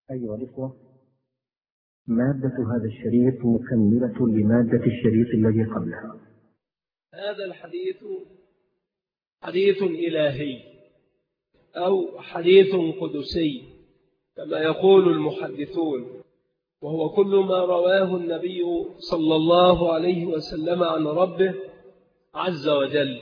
أيها الإخوة، مادة هذا الشريط مكملة لمادة الشريط الذي قبلها. هذا الحديث حديث إلهي أو حديث قدسي كما يقول المحدثون، وهو كل ما رواه النبي صلى الله عليه وسلم عن ربه عز وجل،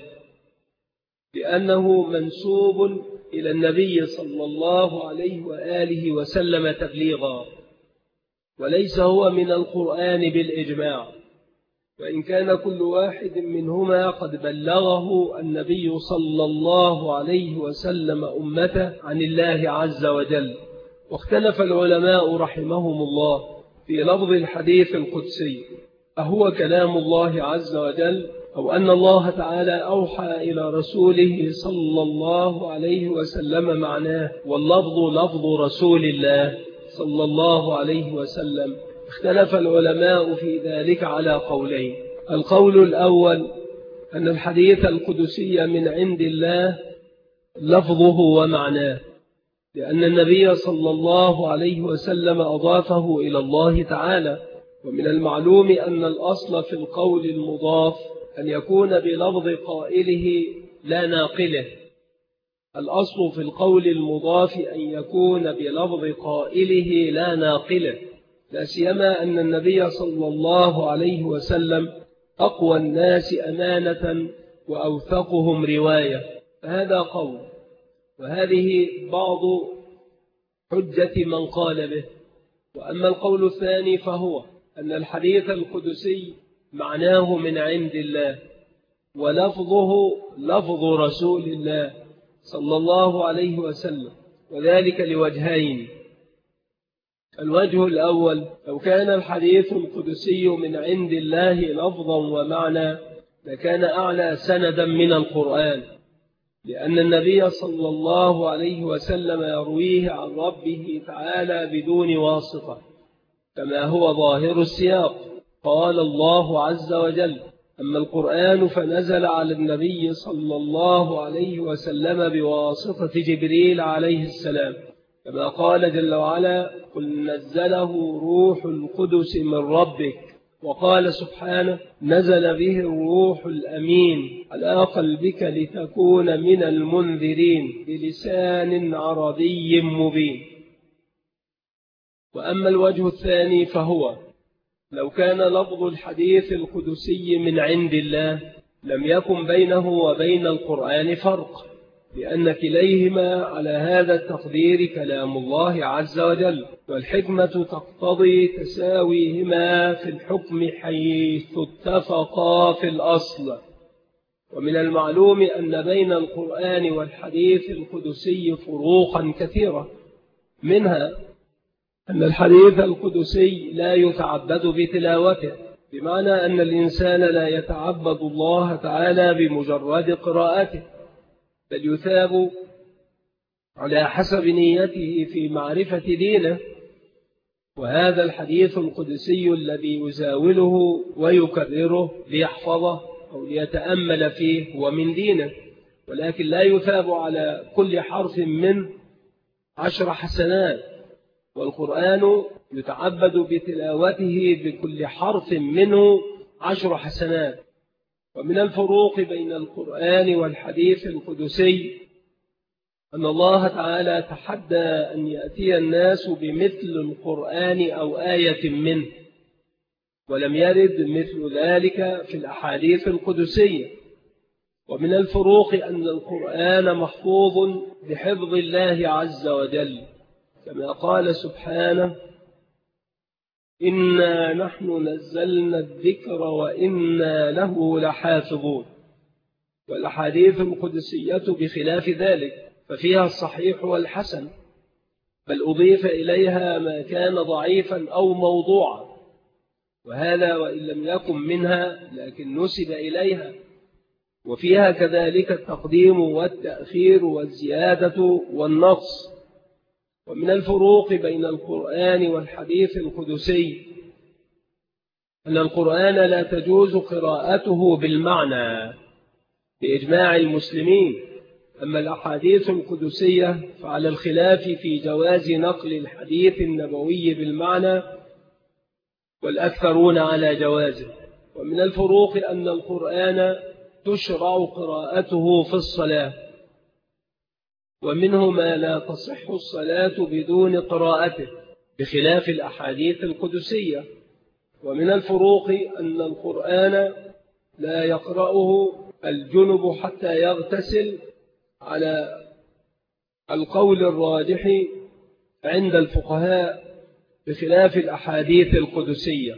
لأنه منسوب إلى النبي صلى الله عليه وآله وسلم تبليغا، وليس هو من القرآن بالإجماع، وإن كان كل واحد منهما قد بلغه النبي صلى الله عليه وسلم أمته عن الله عز وجل. واختلف العلماء رحمهم الله في لفظ الحديث القدسي، أهو كلام الله عز وجل أو أن الله تعالى أوحى إلى رسوله صلى الله عليه وسلم معناه، واللفظ لفظ رسول الله صلى الله عليه وسلم. اختلف العلماء في ذلك على قولين. القول الأول أن الحديث القدسي من عند الله لفظه ومعناه، لأن النبي صلى الله عليه وسلم أضافه إلى الله تعالى، ومن المعلوم أن الأصل في القول المضاف أن يكون بلفظ قائله لا ناقله. الأصل في القول المضاف أن يكون بلفظ قائله لا ناقله، لا سيما أن النبي صلى الله عليه وسلم أقوى الناس أمانة وأوثقهم رواية. فهذا قول، وهذه بعض حجة من قال به. وأما القول الثاني فهو أن الحديث القدسي معناه من عند الله، ولفظه لفظ رسول الله صلى الله عليه وسلم، وذلك لوجهين. الوجه الأول، لو كان الحديث القدسي من عند الله لفظا ومعنى لكان أعلى سندا من القرآن، لأن النبي صلى الله عليه وسلم يرويه عن ربه تعالى بدون واسطة، كما هو ظاهر السياق. قال الله عز وجل: أما القرآن فنزل على النبي صلى الله عليه وسلم بواسطة جبريل عليه السلام، كما قال جل وعلا: قل نزله روح القدس من ربك. وقال سبحانه: نزل به الروح الأمين على قلبك لتكون من المنذرين بلسان عربي مبين. وأما الوجه الثاني فهو لو كان لفظ الحديث القدسي من عند الله لم يكن بينه وبين القرآن فرق، لأن كليهما على هذا التقدير كلام الله عز وجل، والحكمة تقتضي تساويهما في الحكم حيث اتفقا في الأصل. ومن المعلوم أن بين القرآن والحديث القدسي فروقا كثيرة، منها أن الحديث القدسي لا يتعبد بتلاوته، بمعنى أن الإنسان لا يتعبد الله تعالى بمجرد قراءته، بل يثاب على حسب نيته في معرفة دينه. وهذا الحديث القدسي الذي يزاوله ويكرره ليحفظه أو ليتأمل فيه هو من دينه، ولكن لا يثاب على كل حرف منه 10 حسنات، والقرآن يتعبد بتلاوته بكل حرف منه 10 حسنات. ومن الفروق بين القرآن والحديث القدسي أن الله تعالى تحدى أن يأتي الناس بمثل القرآن أو آية منه، ولم يرد مثل ذلك في الأحاديث القدسية. ومن الفروق أن القرآن محفوظ بحفظ الله عز وجل، كما قال سبحانه: إنا نحن نزلنا الذكر وإنا له لحافظون. والأحاديث القدسية بخلاف ذلك، ففيها الصحيح والحسن، بل أضيف إليها ما كان ضعيفا أو موضوعا، وهذا وإن لم يكن منها لكن نسب إليها. وفيها كذلك التقديم والتأخير والزيادة والنقص. ومن الفروق بين القرآن والحديث القدسي أن القرآن لا تجوز قراءته بالمعنى بإجماع المسلمين، أما الأحاديث القدسية فعلى الخلاف في جواز نقل الحديث النبوي بالمعنى، والأكثرون على جوازه. ومن الفروق أن القرآن تشرع قراءته في الصلاة، ومنه ما لا تصح الصلاة بدون قراءته بخلاف الأحاديث القدسية. ومن الفروق أن القرآن لا يقرأه الجنب حتى يغتسل على القول الراجح عند الفقهاء بخلاف الأحاديث القدسية.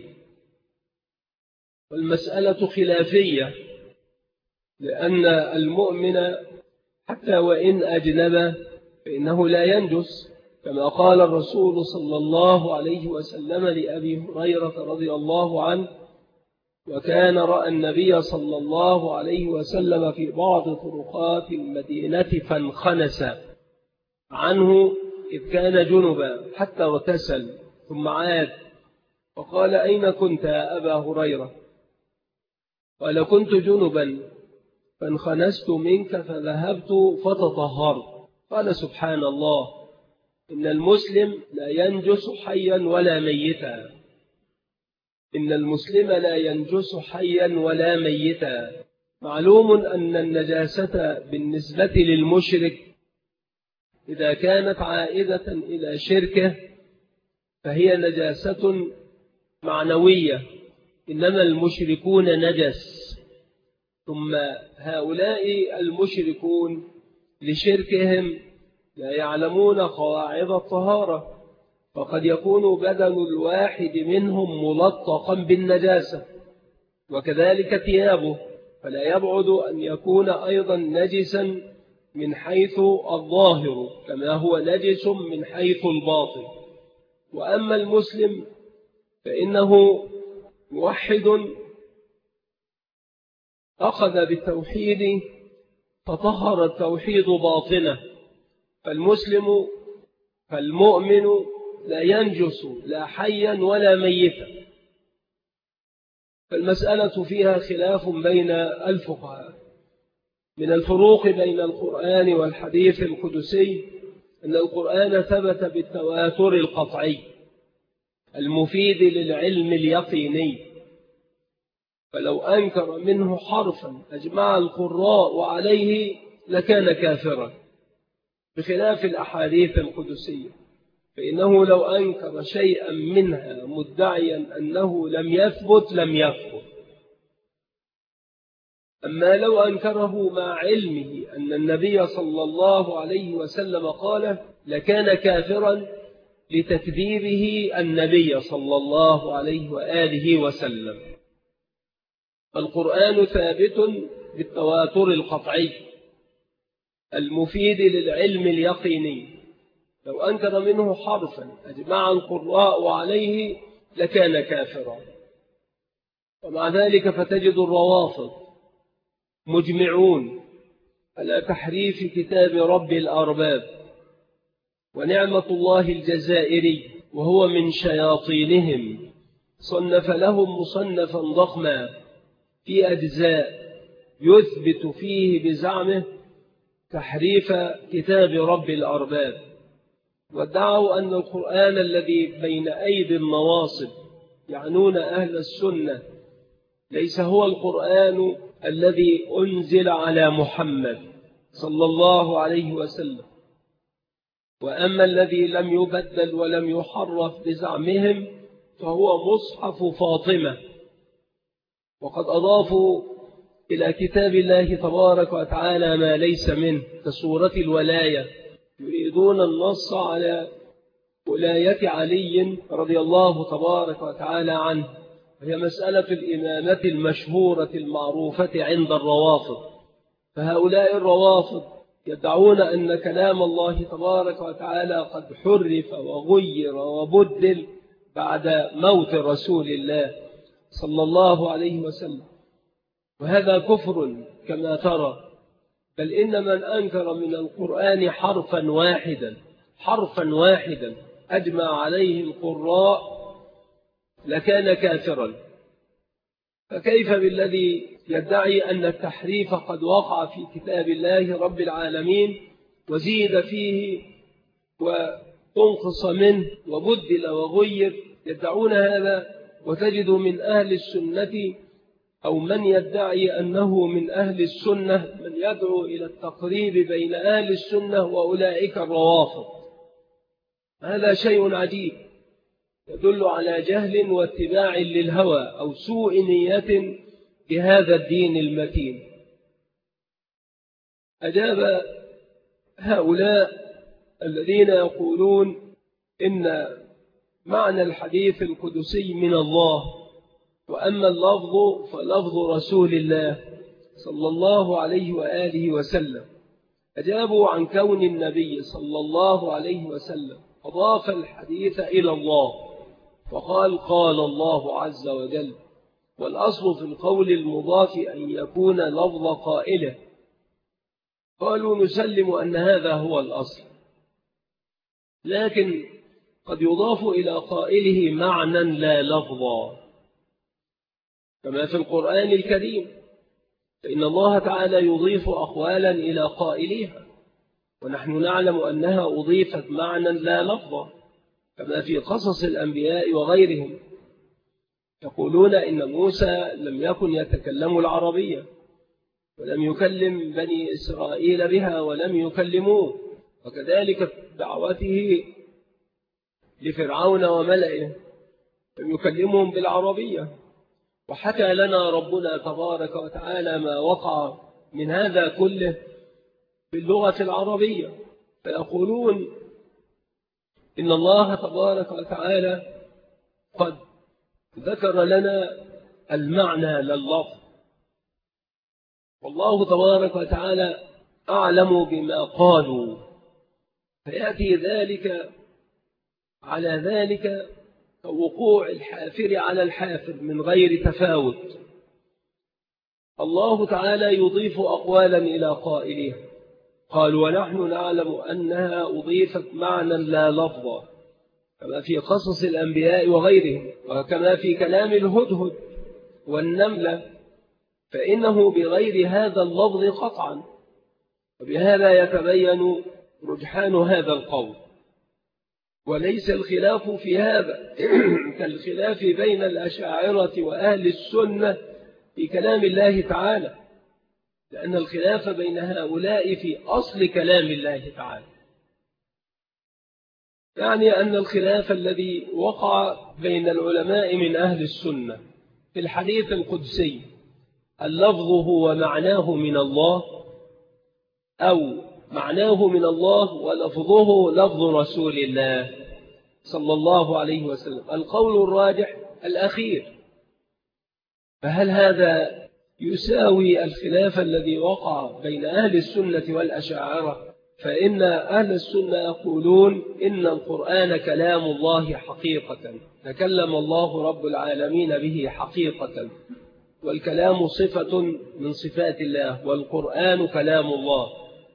والمسألة خلافية، لأن المؤمن حتى وإن أجنب فإنه لا ينجس، كما قال الرسول صلى الله عليه وسلم لأبي هريرة رضي الله عنه: وكان رأى النبي صلى الله عليه وسلم في بعض طرقات المدينة فانخنس عنه إذ كان جنبا حتى اغتسل ثم عاد، فقال: أين كنت يا أبا هريرة؟ قال: كنت جنبا فانخنست منك فذهبت فتطهرت. قال: سبحان الله، إن المسلم لا ينجس حيا ولا ميتا، إن المسلم لا ينجس حيا ولا ميتا. معلوم أن النجاسة بالنسبة للمشرك إذا كانت عائدة إلى شركه فهي نجاسة معنوية، إنما المشركون نجس. ثم هؤلاء المشركون لشركهم لا يعلمون قواعد الطهارة، فقد يكون بدن الواحد منهم ملطقا بالنجاسة، وكذلك ثيابه، فلا يبعد أن يكون أيضا نجسا من حيث الظاهر كما هو نجس من حيث الباطن. وأما المسلم فإنه موحد أخذ بالتوحيد فطهر التوحيد باطنه، فالمؤمن لا ينجس لا حيا ولا ميتا. فالمسألة فيها خلاف بين الفقهاء. من الفروق بين القرآن والحديث القدسي أن القرآن ثبت بالتواتر القطعي المفيد للعلم اليقيني، فلو أنكر منه حرفا أجمع القراء عليه لكان كافرا، بخلاف الأحاديث القدسية، فإنه لو أنكر شيئا منها مدعيا أنه لم يثبت لم يكفر. أما لو أنكره مع علمه أن النبي صلى الله عليه وسلم قال لكان كافرا لتكذيبه النبي صلى الله عليه وآله وسلم. القرآن ثابت بالتواتر القطعي المفيد للعلم اليقيني، لو أنكر منه حرفا أجمع القراء عليه لكان كافرا. ومع ذلك فتجد الروافض مجمعون على تحريف كتاب رب الأرباب، ونعمة الله الجزائري وهو من شياطينهم صنف لهم مصنفا ضخما في أجزاء يثبت فيه بزعمه تحريف كتاب رب الأرباب، وادعوا أن القرآن الذي بين أيدي النواصب يعنون أهل السنة ليس هو القرآن الذي أنزل على محمد صلى الله عليه وسلم، وأما الذي لم يبدل ولم يحرف بزعمهم فهو مصحف فاطمة. وقد أضافوا إلى كتاب الله تبارك وتعالى ما ليس منه كسورة الولاية، يريدون النص على ولاية علي رضي الله تبارك وتعالى عنه، وهي مسألة الإمامة المشهورة المعروفة عند الروافض. فهؤلاء الروافض يدعون أن كلام الله تبارك وتعالى قد حرف وغير وبدل بعد موت رسول الله صلى الله عليه وسلم، وهذا كفر كما ترى. بل إن من أنكر من القرآن حرفا واحدا أجمع عليه القراء لكان كافرا. فكيف بالذي يدعي أن التحريف قد وقع في كتاب الله رب العالمين وزيد فيه وتنقص منه وبدل وغير؟ يدعون هذا، وتجد من أهل السنة أو من يدعي أنه من أهل السنة من يدعو إلى التقريب بين أهل السنة وأولئك الروافض. هذا شيء عجيب يدل على جهل واتباع للهوى أو سوء نية بهذا الدين المتين. أجاب هؤلاء الذين يقولون إن معنى الحديث القدسي من الله، وأما اللفظ فلفظ رسول الله صلى الله عليه وآله وسلم، أجابوا عن كون النبي صلى الله عليه وسلم أضاف الحديث إلى الله فقال قال الله عز وجل، والأصل في القول المضاف أن يكون لفظ قائله. قالوا نسلم أن هذا هو الأصل، لكن قد يضاف إلى قائله معنى لا لفظا كما في القرآن الكريم، فإن الله تعالى يضيف أقوالا إلى قائلها، ونحن نعلم أنها أضيفت معنى لا لفظا كما في قصص الأنبياء وغيرهم. يقولون إن موسى لم يكن يتكلم العربية ولم يكلم بني إسرائيل بها ولم يكلموه، وكذلك دعوته لفرعون وملئه لم يكلمهم بالعربية. وحكى لنا ربنا تبارك وتعالى ما وقع من هذا كله باللغة العربية. فيقولون إن الله تبارك وتعالى قد ذكر لنا المعنى لللفظ، والله تبارك وتعالى أعلم بما قالوا، فيأتي ذلك على ذلك كوقوع الحافر على الحافر من غير تفاوت. الله تعالى يضيف أقوالا إلى قائلها، قال ونحن نعلم أنها أضيفت معنى لا لفظا كما في قصص الأنبياء وغيرهم، وكما في كلام الهدهد والنملة، فإنه بغير هذا اللفظ قطعا. وبهذا يتبين رجحان هذا القول، وليس الخلاف في هذا كالخلاف بين الأشاعرة وأهل السنة في كلام الله تعالى، لأن الخلاف بين هؤلاء في أصل كلام الله تعالى، يعني أن الخلاف الذي وقع بين العلماء من أهل السنة في الحديث القدسي اللفظ هو معناه من الله أو معناه من الله ولفظه لفظ رسول الله صلى الله عليه وسلم، القول الراجح الأخير. فهل هذا يساوي الخلاف الذي وقع بين أهل السنة والأشاعرة؟ فإن أهل السنة يقولون إن القرآن كلام الله حقيقة، تكلم الله رب العالمين به حقيقة، والكلام صفة من صفات الله، والقرآن كلام الله.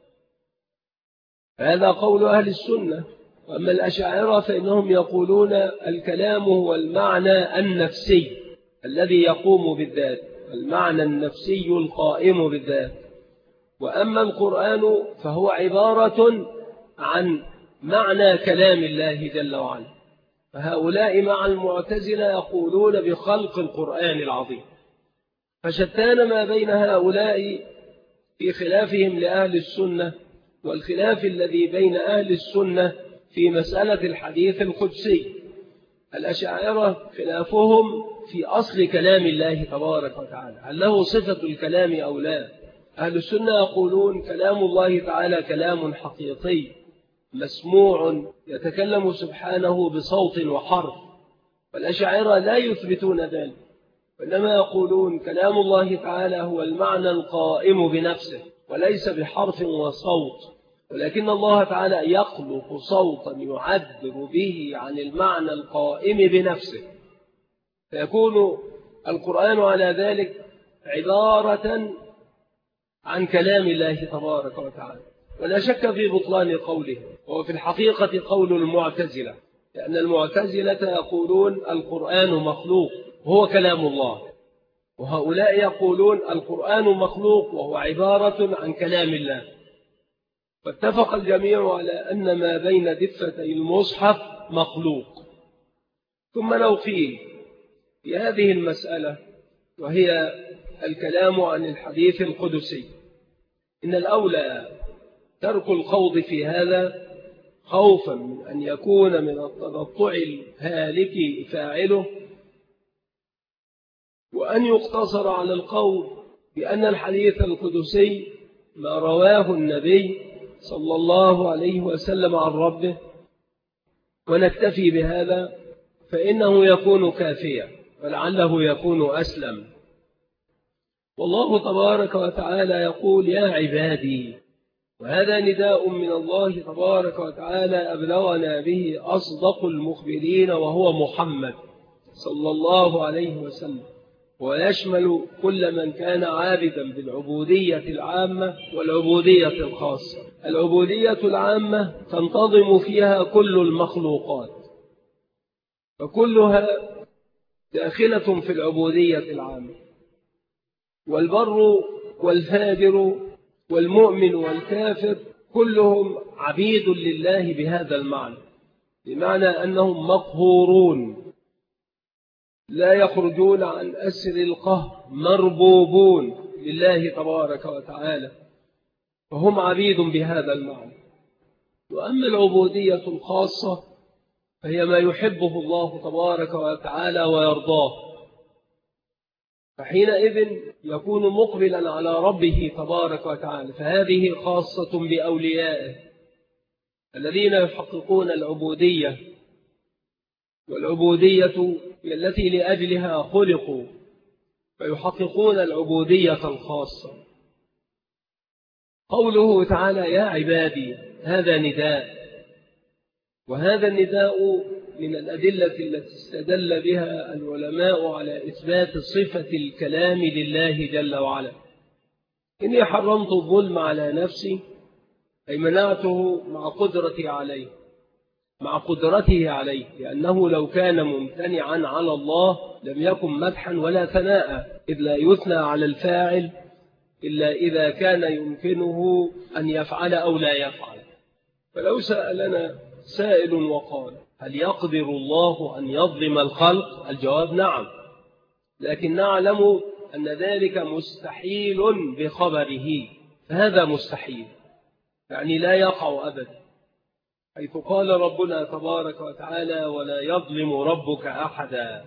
هذا قول أهل السنة. وأما الأشاعرة فإنهم يقولون الكلام هو المعنى النفسي الذي يقوم بالذات، المعنى النفسي القائم بالذات، وأما القرآن فهو عبارة عن معنى كلام الله جل وعلا. فهؤلاء مع المعتزلة يقولون بخلق القرآن العظيم. فشتان ما بين هؤلاء في خلافهم لأهل السنة والخلاف الذي بين أهل السنة في مسألة الحديث القدسي. الأشاعرة خلافهم في أصل كلام الله تبارك وتعالى، هل له صفة الكلام أو لا. أهل السنة يقولون كلام الله تعالى كلام حقيقي مسموع يتكلم سبحانه بصوت وحرف، والأشاعرة لا يثبتون ذلك، وإنما يقولون كلام الله تعالى هو المعنى القائم بنفسه وليس بحرف وصوت، ولكن الله تعالى يخلق صوتا يعبر به عن المعنى القائم بنفسه، فيكون القرآن على ذلك عبارة عن كلام الله تبارك وتعالى. ولا شك في بطلان قوله، وهو في الحقيقة قول المعتزلة، لأن المعتزلة يقولون القرآن مخلوق هو كلام الله، وهؤلاء يقولون القرآن مخلوق وهو عبارة عن كلام الله. فاتفق الجميع على أن ما بين دفتي المصحف مخلوق. ثم لو قيل في هذه المسألة وهي الكلام عن الحديث القدسي إن الأولى ترك الخوض في هذا خوفا من أن يكون من التنطع الهالك فاعله، وأن يقتصر على القول بأن الحديث القدسي ما رواه النبي صلى الله عليه وسلم عن ربه ونكتفي بهذا، فإنه يكون كافيا ولعله يكون أسلم. والله تبارك وتعالى يقول يا عبادي، وهذا نداء من الله تبارك وتعالى أبلغنا به أصدق المخبرين وهو محمد صلى الله عليه وسلم، ويشمل كل من كان عابدا بالعبودية العامة والعبودية الخاصة. العبودية العامة تنتظم فيها كل المخلوقات، فكلها داخلة في العبودية العامة، والبر والفاجر والمؤمن والكافر كلهم عبيد لله بهذا المعنى، بمعنى أنهم مقهورون لا يخرجون عن أسر القهر، مربوبون لله تبارك وتعالى، فهم عبيد بهذا المعنى. وأما العبودية الخاصة فهي ما يحبه الله تبارك وتعالى ويرضاه، فحينئذ يكون مقبلا على ربه تبارك وتعالى، فهذه خاصة بأوليائه الذين يحققون العبودية، والعبودية التي لأجلها خلقوا، فيحققون العبودية الخاصة. قوله تعالى يا عبادي هذا نداء، وهذا النداء من الأدلة التي استدل بها العلماء على إثبات صفة الكلام لله جل وعلا. إني حرمت الظلم على نفسي، أي منعته مع قدرته عليه، لأنه لو كان ممتنعا على الله لم يكن مدحا ولا ثناء، إذ لا يثنى على الفاعل إلا إذا كان يمكنه أن يفعل أو لا يفعل. فلو سألنا سائل وقال هل يقدر الله أن يظلم الخلق؟ الجواب نعم، لكن نعلم أن ذلك مستحيل بخبره، فهذا مستحيل يعني لا يقع أبدا، حيث قال ربنا تبارك وتعالى ولا يظلم ربك أحدا.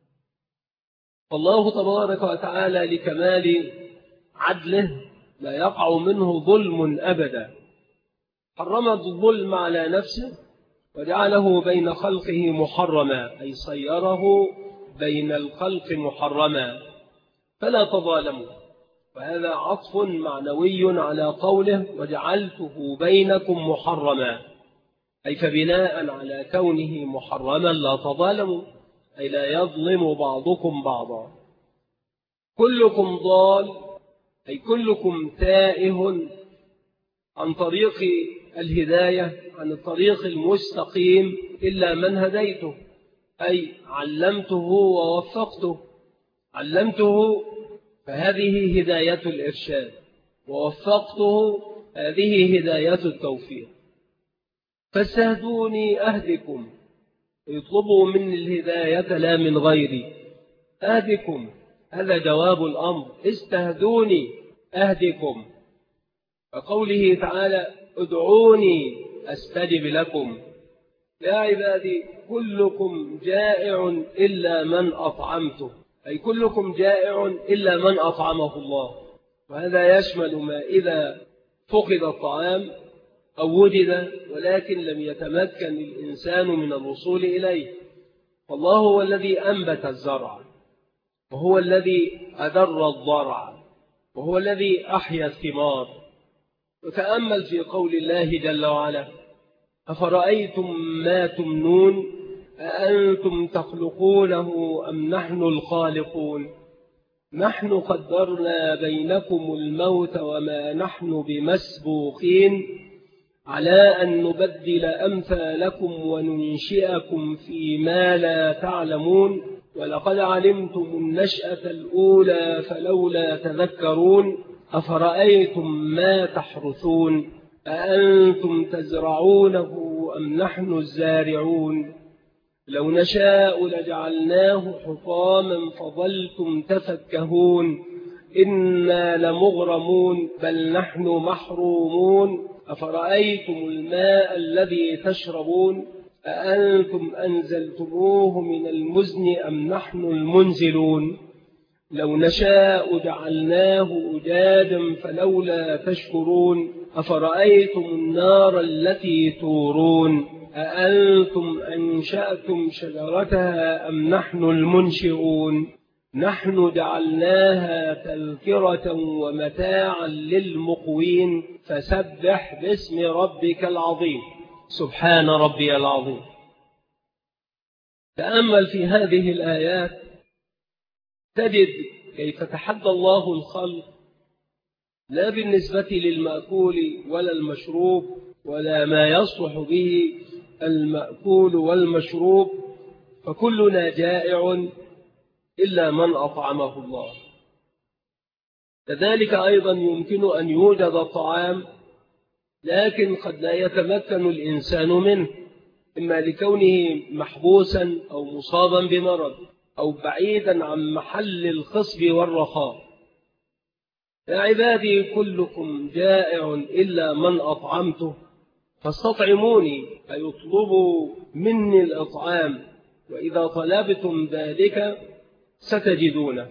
فالله تبارك وتعالى لكمال عدله لا يقع منه ظلم أبدا، حرم الظلم على نفسه وجعله بين خلقه محرما، أي صيره بين الخلق محرما، فلا تظالموا. وهذا عطف معنوي على قوله وجعلته بينكم محرما، أي فبناء على كونه محرما لا تظالموا، أي لا يظلم بعضكم بعضا. كلكم ضال، أي كلكم تائه عن طريق الهداية، عن الطريق المستقيم، إلا من هديته، أي علمته ووفقته. علمته فهذه هداية الإرشاد، ووفقته هذه هداية التوفيق. فاستهدوني أهدكم، يطلبوا مني الهداية لا من غيري. أهدكم هذا جواب الأمر، استهدوني أهدكم. وقوله تعالى ادعوني أستجب لكم. يا عبادي كلكم جائع إلا من أطعمته، أي كلكم جائع إلا من أطعمه الله. وهذا يشمل ما إذا فقد الطعام أو وجد ولكن لم يتمكن الإنسان من الوصول إليه، فالله هو الذي أنبت الزرع، وهو الذي أدر الضرع، وهو الذي أحيا الثمار. وتأمل في قول الله جل وعلا أفرأيتم ما تمنون أأنتم تخلقونه أم نحن الخالقون نحن قدرنا بينكم الموت وما نحن بمسبوقين على أن نبدل أمثالكم وننشئكم فيما لا تعلمون ولقد علمتم النشأة الأولى فلولا تذكرون أفرأيتم ما تحرثون أأنتم تزرعونه أم نحن الزارعون لو نشاء لجعلناه حطاما فظلتم تفكهون إنا لمغرمون بل نحن محرومون أفرأيتم الماء الذي تشربون أأنتم أنزلتموه من المزن أم نحن المنزلون لو نشاء جعلناه أجاجا فلولا تشكرون أفرأيتم النار التي تورون أأنتم أنشأتم شجرتها أم نحن المنشئون نحن جعلناها تذكرة ومتاعا للمقوين فسبح باسم ربك العظيم سبحان ربي العظيم. تأمل في هذه الآيات تجد كيف تحدى الله الخلق لا بالنسبة للمأكول ولا المشروب ولا ما يصلح به المأكول والمشروب، فكلنا جائع إلا من أطعمه الله. كذلك أيضا يمكن أن يوجد الطعام لكن قد لا يتمكن الإنسان منه، إما لكونه محبوسا أو مصابا بمرض أو بعيدا عن محل الخصب والرخاء. يا عبادي كلكم جائع إلا من أطعمته فاستطعموني، فيطلبوا مني الإطعام، وإذا طلبتم ذلك ستجدونه.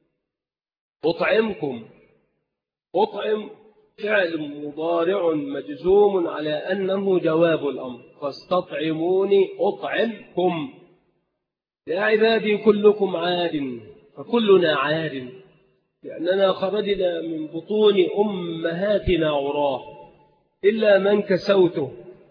أطعمكم، أطعم فعل مضارع مجزوم على أنه جواب الأمر، فاستطعموني أطعمكم. يا عبادي كلكم عار، فكلنا عار، لأننا خرجنا من بطون أمهاتنا عراه، إلا من كسوته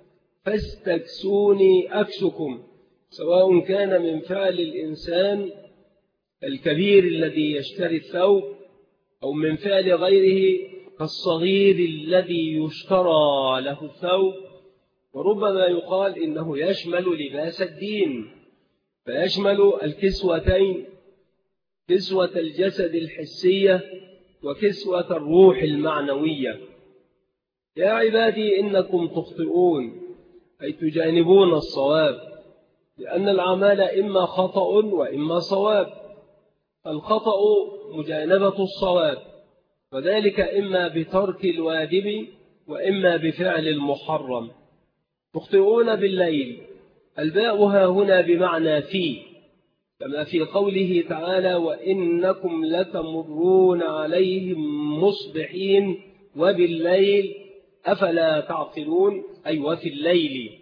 فاستكسوني أكسكم، سواء كان من فعل الإنسان الكبير الذي يشتري الثوب أو من فعل غيره كالصغير الذي يشترى له الثوب. وربما يقال إنه يشمل لباس الدين، فيشمل الكسوتين، كسوة الجسد الحسية وكسوة الروح المعنوية. يا عبادي إنكم تخطئون أي تجانبون الصواب، لأن الأعمال إما خطأ وإما صواب. الخطأ مجانبة الصواب، وذلك إما بترك الواجب وإما بفعل المحرم. تخطئون بالليل، الباء ها هنا بمعنى في، كما في قوله تعالى وإنكم لتمرون عليهم مصبحين وبالليل أفلا تعقلون، أي وفي الليل.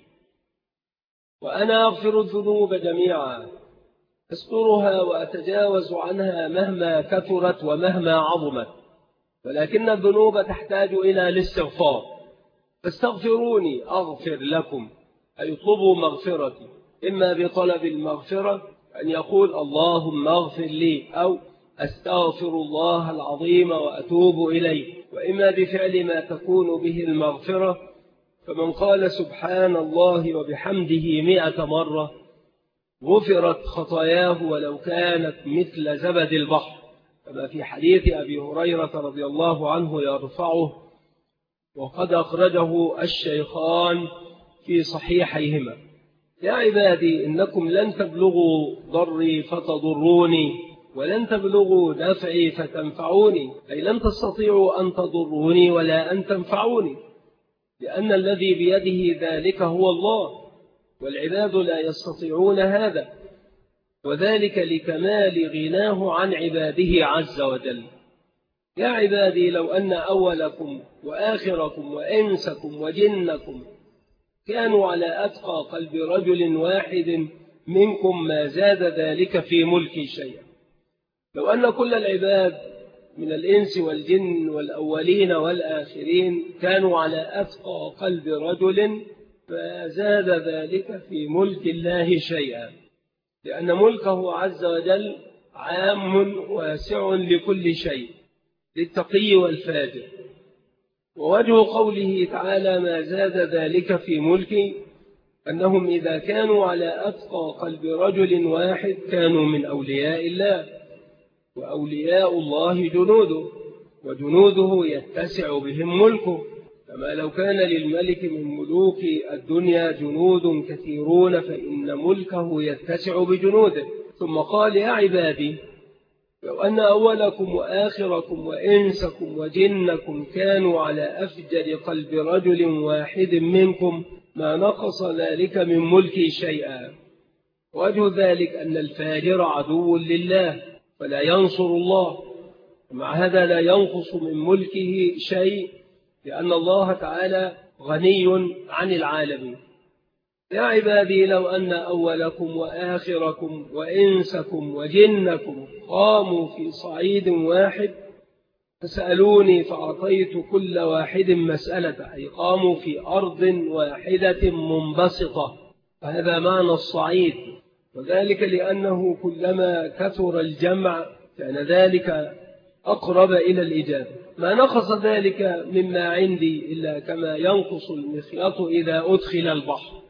وأنا أغفر الذنوب جميعا، أسترها وأتجاوز عنها مهما كثرت ومهما عظمت، ولكن الذنوب تحتاج إلى الاستغفار، فاستغفروني أغفر لكم، أي اطلبوا مغفرتي، إما بطلب المغفرة أن يقول اللهم اغفر لي، أو أستغفر الله العظيم وأتوب إليه، وإما بفعل ما تكون به المغفرة، فمن قال سبحان الله وبحمده 100 مرة غفرت خطاياه ولو كانت مثل زبد البحر، كما في حديث أبي هريرة رضي الله عنه يرفعه، وقد أخرجه الشيخان في صحيحيهما. يا عبادي إنكم لن تبلغوا ضري فتضروني، ولن تبلغوا نفعي فتنفعوني، أي لن تستطيعوا أن تضروني ولا أن تنفعوني، لأن الذي بيده ذلك هو الله، والعباد لا يستطيعون هذا، وذلك لكمال غناه عن عباده عز وجل. يا عبادي لو أن أولكم وآخركم وإنسكم وجنكم كانوا على أتقى قلب رجل واحد منكم ما زاد ذلك في ملكي شيئا. لو أن كل العباد من الإنس والجن والأولين والآخرين كانوا على أتقى قلب رجل ما زاد ذلك في ملك الله شيئا، لأن ملكه عز وجل عام واسع لكل شيء، للتقي أنهم إذا كانوا على أتقى قلب رجل واحد كانوا من أولياء الله، وأولياء الله جنوده، وجنوده يتسع بهم ملكه، كما لو كان للملك من ملوك الدنيا جنود كثيرون فإن ملكه يتسع بجنوده. ثم قال: يا عبادي لو أن أولكم وآخركم وإنسكم وجنكم كانوا على أفجر قلب رجل واحد منكم ما نقص ذلك من ملكي شيئا. وجه ذلك أن الفاجر عدو لله فلا ينصر الله، ومع هذا لا ينقص من ملكه شيء، لأن الله تعالى غني عن العالمين. يا عبادي لو أن أولكم وآخركم وإنسكم وجنكم قاموا في صعيد واحد فسألوني فأعطيت كل واحد مسألة، أي قاموا في أرض واحدة منبسطة، وهذا معنى الصعيد، وذلك لأنه كلما كثر الجمع كان ذلك أقرب إلى الإجابة. ما نقص ذلك مما عندي إلا كما ينقص المخيط إذا أدخل البحر.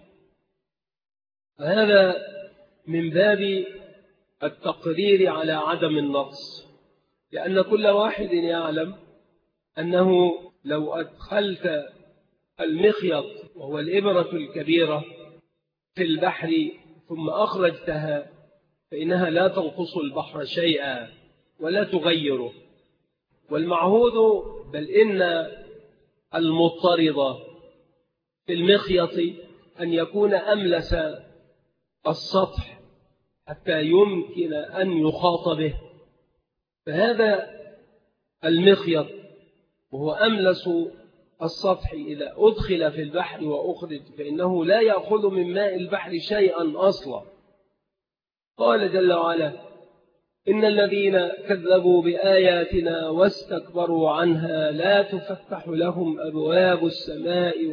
فهذا من باب التقرير على عدم النقص، لأن كل واحد يعلم أنه لو أدخلت المخيط وهو الإبرة الكبيرة في البحر ثم أخرجتها فإنها لا تنقص البحر شيئا ولا تغيره. والمعهود بل إن المضطرد في المخيط أن يكون أملس السطح حتى يمكن أن يخاط به، فهذا المخيط وهو أملس السطح إذا أدخل في البحر وأخرج فإنه لا يأخذ من ماء البحر شيئا أصلا. قال جل وعلا: إن الذين كذبوا بآياتنا واستكبروا عنها لا تفتح لهم أبواب السماء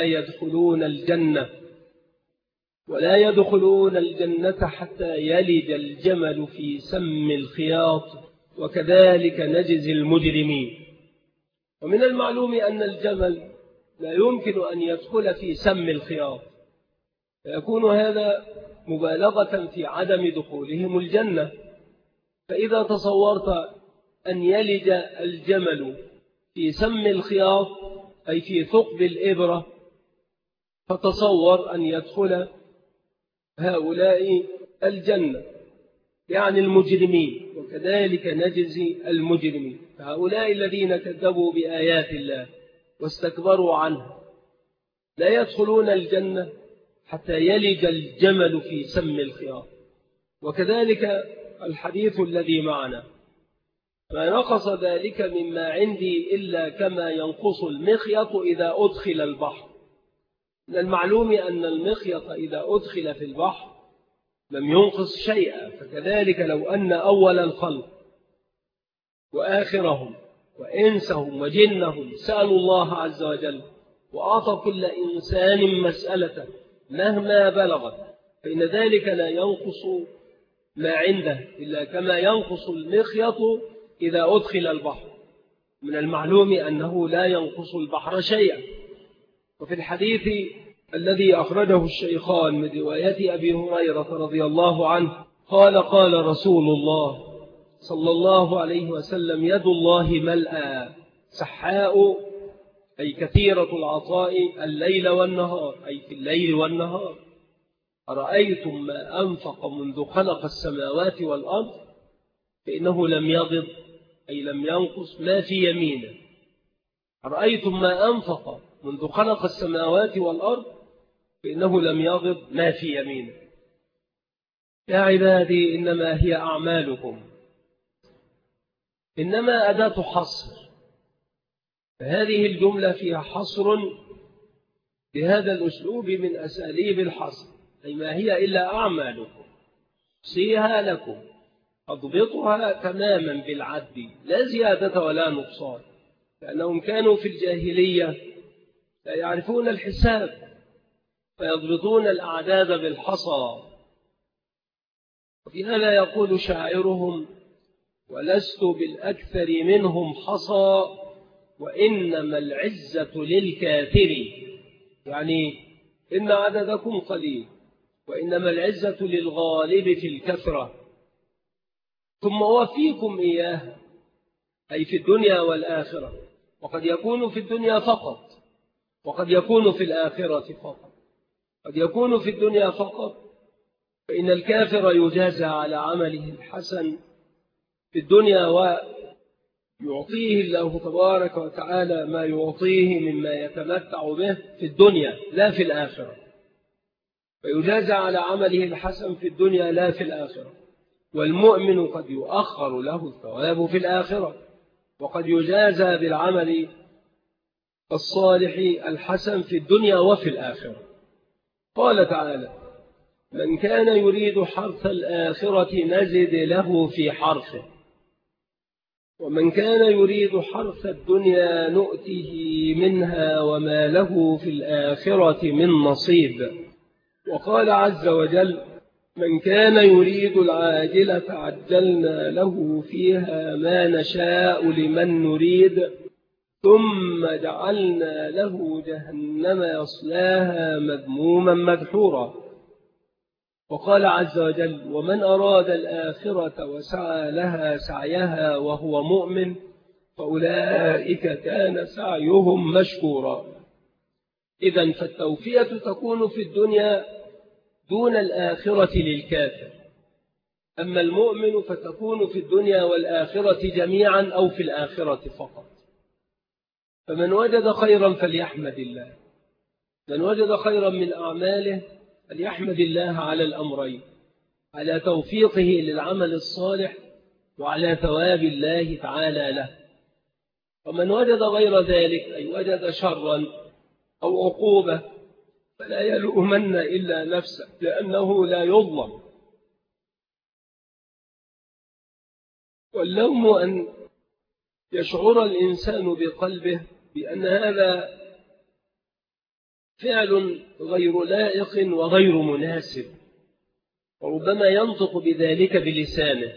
ولا يدخلون الجنة حتى يلج الجمل في سم الخياط وكذلك نجزي المجرمين. ومن المعلوم أن الجمل لا يمكن أن يدخل في سم الخياط، فيكون هذا مبالغة في عدم دخولهم الجنة. فإذا تصورت أن يلج الجمل في سم الخياط أي في ثقب الإبرة، فتصور أن يدخل هؤلاء الجنة يعني المجرمين، وكذلك نجزي المجرمين. فهؤلاء الذين كذبوا بآيات الله واستكبروا عنها لا يدخلون الجنة حتى يلج الجمل في سم الخياط. وكذلك الحديث الذي معنا: ما نقص ذلك مما عندي إلا كما ينقص المخيط إذا أدخل البحر. من المعلوم أن المخيط إذا أدخل في البحر لم ينقص شيئا، فكذلك لو أن أول الخلق وآخرهم وإنسهم وجنهم سألوا الله عز وجل وأعطى كل إنسان مسألة مهما بلغت، فإن ذلك لا ينقص ما عنده إلا كما ينقص المخيط إذا أدخل البحر. من المعلوم أنه لا ينقص البحر شيئا. وفي الحديث الذي أخرجه الشيخان من رواية أبي هريرة رضي الله عنه قال: قال رسول الله صلى الله عليه وسلم: يد الله ملأى سحاء، أي كثيرة العطاء الليل والنهار، أي في الليل والنهار. أرأيتم ما أنفق منذ خلق السماوات والأرض فإنه لم يغض، أي لم ينقص ما في يمينه. أرأيتم ما أنفق منذ خلق السماوات والأرض فإنه لم يغض ما في يمينه. يا عبادي إنما هي أعمالكم، إنما أداة حصر، فهذه الجملة فيها حصر بهذا الأسلوب من أساليب الحصر، أي ما هي إلا أعمالكم أحصيها لكم أضبطها تماما بالعد لا زيادة ولا نقصان، لأنهم كانوا في الجاهلية لا يعرفون الحساب فيضبطون الأعداد بالحصى. وفي هذا يقول شاعرهم: ولست بالأكثر منهم حصى وإنما العزة للكافر، يعني إن عددكم قليل وإنما العزة للغالب في الكثرة ثم أوفيكم إياها، أي في الدنيا والآخرة، وقد يكون في الدنيا فقط وقد يكون في الآخرة فقط. قد يكون في الدنيا فقط فإن الكافر يجازى على عمله الحسن في الدنيا ويعطيه الله تبارك وتعالى ما يعطيه مما يتمتع به في الدنيا لا في الآخرة، فيجازى على عمله الحسن في الدنيا لا في الآخرة. والمؤمن قد يؤخر له الثواب في الآخرة وقد يجازى بالعمل الصالح الحسن في الدنيا وفي الآخرة. قال تعالى: من كان يريد حرث الآخرة نزد له في حرثه ومن كان يريد حرث الدنيا نؤته منها وما له في الآخرة من نصيب. وقال عز وجل: من كان يريد العاجلة عجلنا له فيها ما نشاء لمن نريد ثم جعلنا له جهنم يصلاها مذموما مدحورا. وقال عز وجل: ومن أراد الآخرة وسعى لها سعيها وهو مؤمن فأولئك كان سعيهم مشكورا. إذن فالتوفية تكون في الدنيا دون الآخرة للكافر، أما المؤمن فتكون في الدنيا والآخرة جميعا أو في الآخرة فقط. فمن وجد خيرا فليحمد الله، من وجد خيرا من أعماله فليحمد الله على الأمرين: على توفيقه للعمل الصالح وعلى ثواب الله تعالى له. ومن وجد غير ذلك أي وجد شرا أو عقوبة فلا يلومن إلا نفسه لأنه لا يظلم. واللوم أن يشعر الإنسان بقلبه بأن هذا فعل غير لائق وغير مناسب، وربما ينطق بذلك بلسانه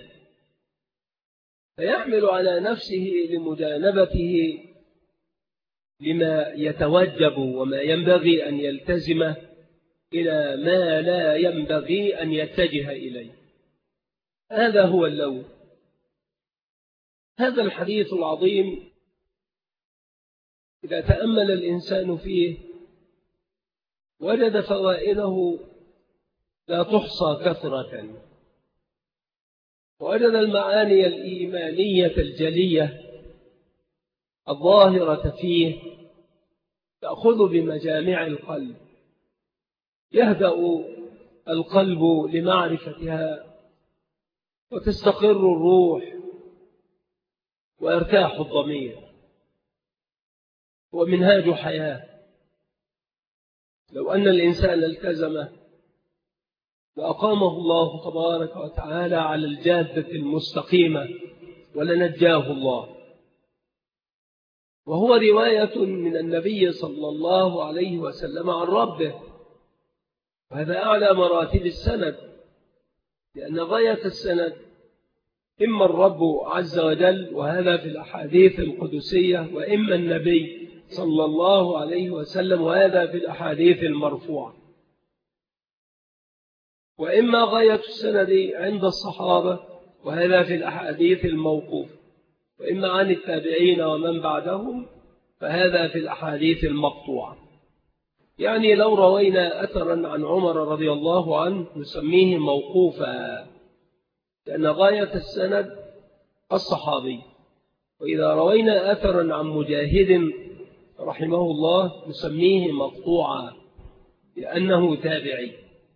فيحمل على نفسه لمجانبته لما يتوجب وما ينبغي أن يلتزمه إلى ما لا ينبغي أن يتجه إليه. هذا هو اللوم. هذا الحديث العظيم إذا تأمل الإنسان فيه وجد فوائده لا تحصى كثرة، ووجد المعاني الإيمانية الجلية الظاهرة فيه تأخذ بمجامع القلب، يهدأ القلب لمعرفتها وتستقر الروح ويرتاح الضمير، ومنهاج حياة. لو أن الإنسان التزمه وأقامه الله تبارك وتعالى على الجادة المستقيمة ولنجاه الله. وهو رواية من النبي صلى الله عليه وسلم عن ربه، وهذا أعلى مراتب السند، لأن غاية السند إما الرب عز وجل وهذا في الأحاديث القدسية، وإما النبي صلى الله عليه وسلم وهذا في الأحاديث المرفوعة، وإما غاية السند عند الصحابة وهذا في الأحاديث الموقوفة، وإما عن التابعين ومن بعدهم فهذا في الأحاديث المقطوعة. يعني لو روينا أثرا عن عمر رضي الله عنه نسميه موقوفا، لأن غاية السند الصحابي. وإذا روينا أثرا عن مجاهد رحمه الله نسميه مقطوعا لأنه تابعي.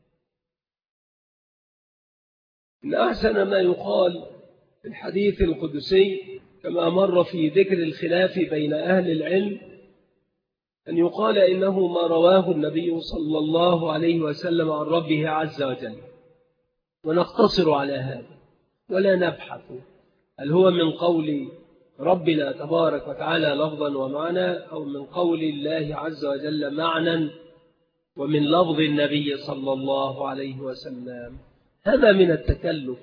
إن أحسن ما يقال في الحديث القدسي كما مر في ذكر الخلاف بين أهل العلم أن يقال إنه ما رواه النبي صلى الله عليه وسلم عن ربه عز وجل، ونقتصر على هذا ولا نبحث هل هو من قول ربنا تبارك وتعالى لفظا ومعنى أو من قول الله عز وجل معنى ومن لفظ النبي صلى الله عليه وسلم. هذا من التكلف،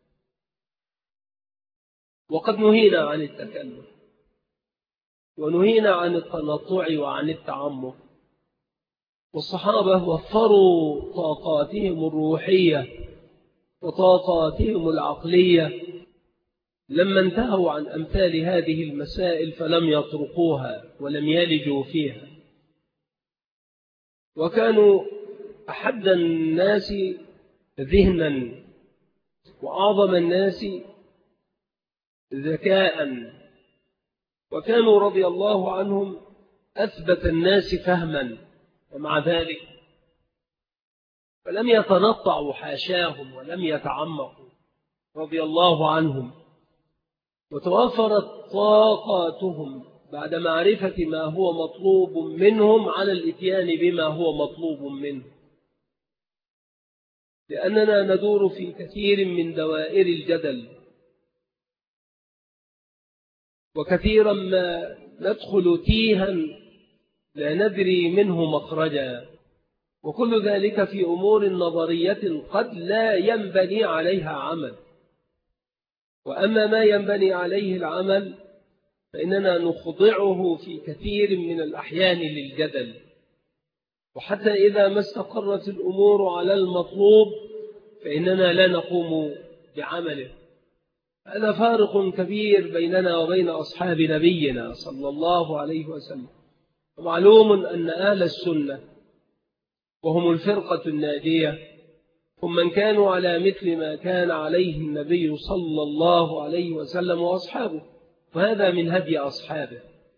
وقد نهينا عن التكلف ونهينا عن التنطع وعن التعمق. والصحابة وفروا طاقاتهم الروحية وطاقاتهم العقلية لما انتهوا عن أمثال هذه المسائل فلم يطرقوها ولم يلجوا فيها، وكانوا أحد الناس ذهنا وأعظم الناس ذكاء، وكانوا رضي الله عنهم أثبت الناس فهما، ومع ذلك فلم يتنطعوا حاشاهم ولم يتعمقوا رضي الله عنهم، وتوفرت طاقاتهم بعد معرفة ما هو مطلوب منهم على الإتيان بما هو مطلوب منه. لأننا ندور في كثير من دوائر الجدل، وكثيرا ما ندخل تيها لا ندري منه مخرجا، وكل ذلك في أمور نظرية قد لا ينبني عليها عمل. وأما ما ينبني عليه العمل فإننا نخضعه في كثير من الأحيان للجدل، وحتى إذا ما استقرت الأمور على المطلوب فإننا لا نقوم بعمله. هذا فارق كبير بيننا وبين أصحاب نبينا صلى الله عليه وسلم. ومعلوم أن أهل السنة وهم الفرقة الناجية هم من كانوا على مثل ما كان عليه النبي صلى الله عليه وسلم وأصحابه، وهذا من هدي أصحابه.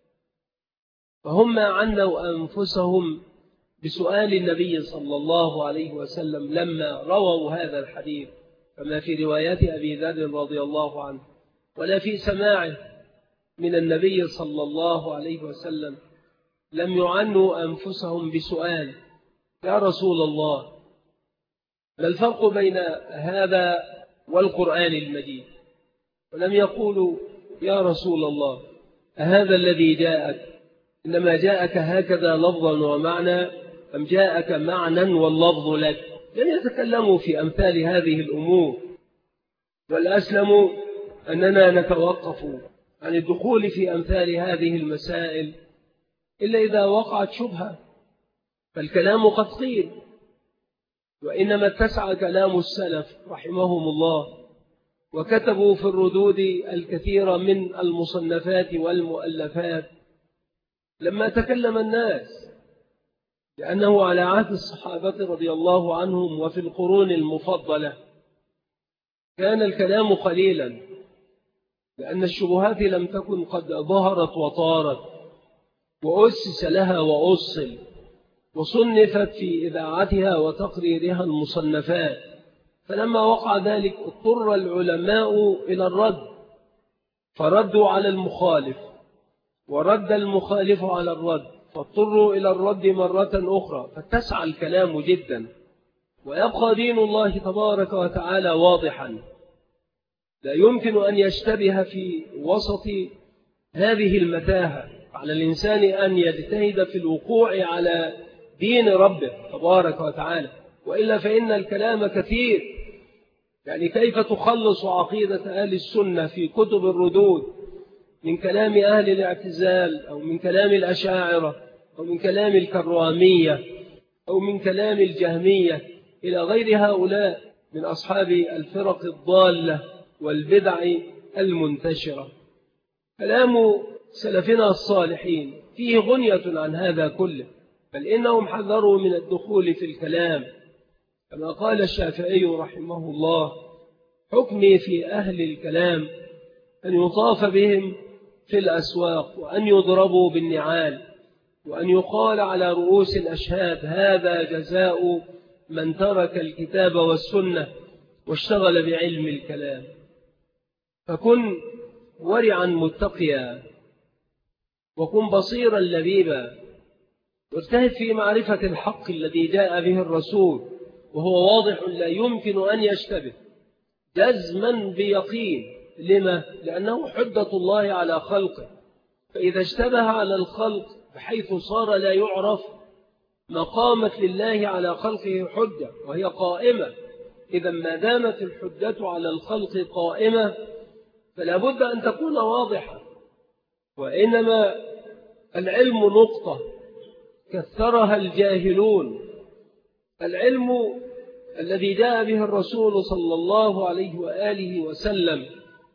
فهم عنوا أنفسهم بسؤال النبي صلى الله عليه وسلم لما رووا هذا الحديث، كما في روايات أبي ذر رضي الله عنه، ولا في سماعه من النبي صلى الله عليه وسلم لم يعنوا أنفسهم بسؤال: يا رسول الله، ما الفرق بين هذا والقرآن المجيد؟ ولم يقولوا: يا رسول الله، أهذا الذي جاءك إنما جاءك هكذا لفظا ومعنى أم جاءك معنى واللفظ لك؟ لم يتكلموا في أمثال هذه الأمور. والأسلم أننا نتوقف عن الدخول في أمثال هذه المسائل إلا إذا وقعت شبهة، فالكلام قد قيل، وإنما اتسع كلام السلف رحمهم الله، وكتبوا في الردود الكثير من المصنفات والمؤلفات لما تكلم الناس، لأنه على عهد الصحابة رضي الله عنهم وفي القرون المفضلة كان الكلام قليلا، لأن الشبهات لم تكن قد ظهرت وطارت وأسس لها وأصل وصنفت في إذاعتها وتقريرها المصنفات. فلما وقع ذلك اضطر العلماء إلى الرد، فردوا على المخالف ورد المخالف على الرد، فاضطروا إلى الرد مرة أخرى، فاتسع الكلام جدا، ويبقى دين الله تبارك وتعالى واضحا لا يمكن أن يشتبه في وسط هذه المتاهة. على الإنسان أن يجتهد في الوقوع على دين ربه تبارك وتعالى، وإلا فإن الكلام كثير. يعني كيف تخلص عقيدة أهل السنة في كتب الردود من كلام أهل الاعتزال أو من كلام الأشاعرة أو من كلام الكرامية أو من كلام الجهمية إلى غير هؤلاء من أصحاب الفرق الضالة والبدع المنتشرة؟ كلام سلفنا الصالحين فيه غنية عن هذا كله، بل إنهم حذروا من الدخول في الكلام، كما قال الشافعي رحمه الله: حكمي في أهل الكلام أن يطاف بهم في الأسواق وأن يضربوا بالنعال وأن يقال على رؤوس الأشهاد: هذا جزاء من ترك الكتاب والسنة واشتغل بعلم الكلام. فكن ورعا متقيا، وكن بصيرا لبيبا، واجتهد في معرفة الحق الذي جاء به الرسول، وهو واضح لا يمكن أن يشتبه جزما بيقين. لما؟ لأنه حجة الله على خلقه، فإذا اشتبه على الخلق بحيث صار لا يعرف ما قامت لله على خلقه حجة وهي قائمة. إذا ما دامت الحجة على الخلق قائمة فلا بد أن تكون واضحة، وإنما العلم نقطة كثرها الجاهلون. العلم الذي جاء به الرسول صلى الله عليه وآله وسلم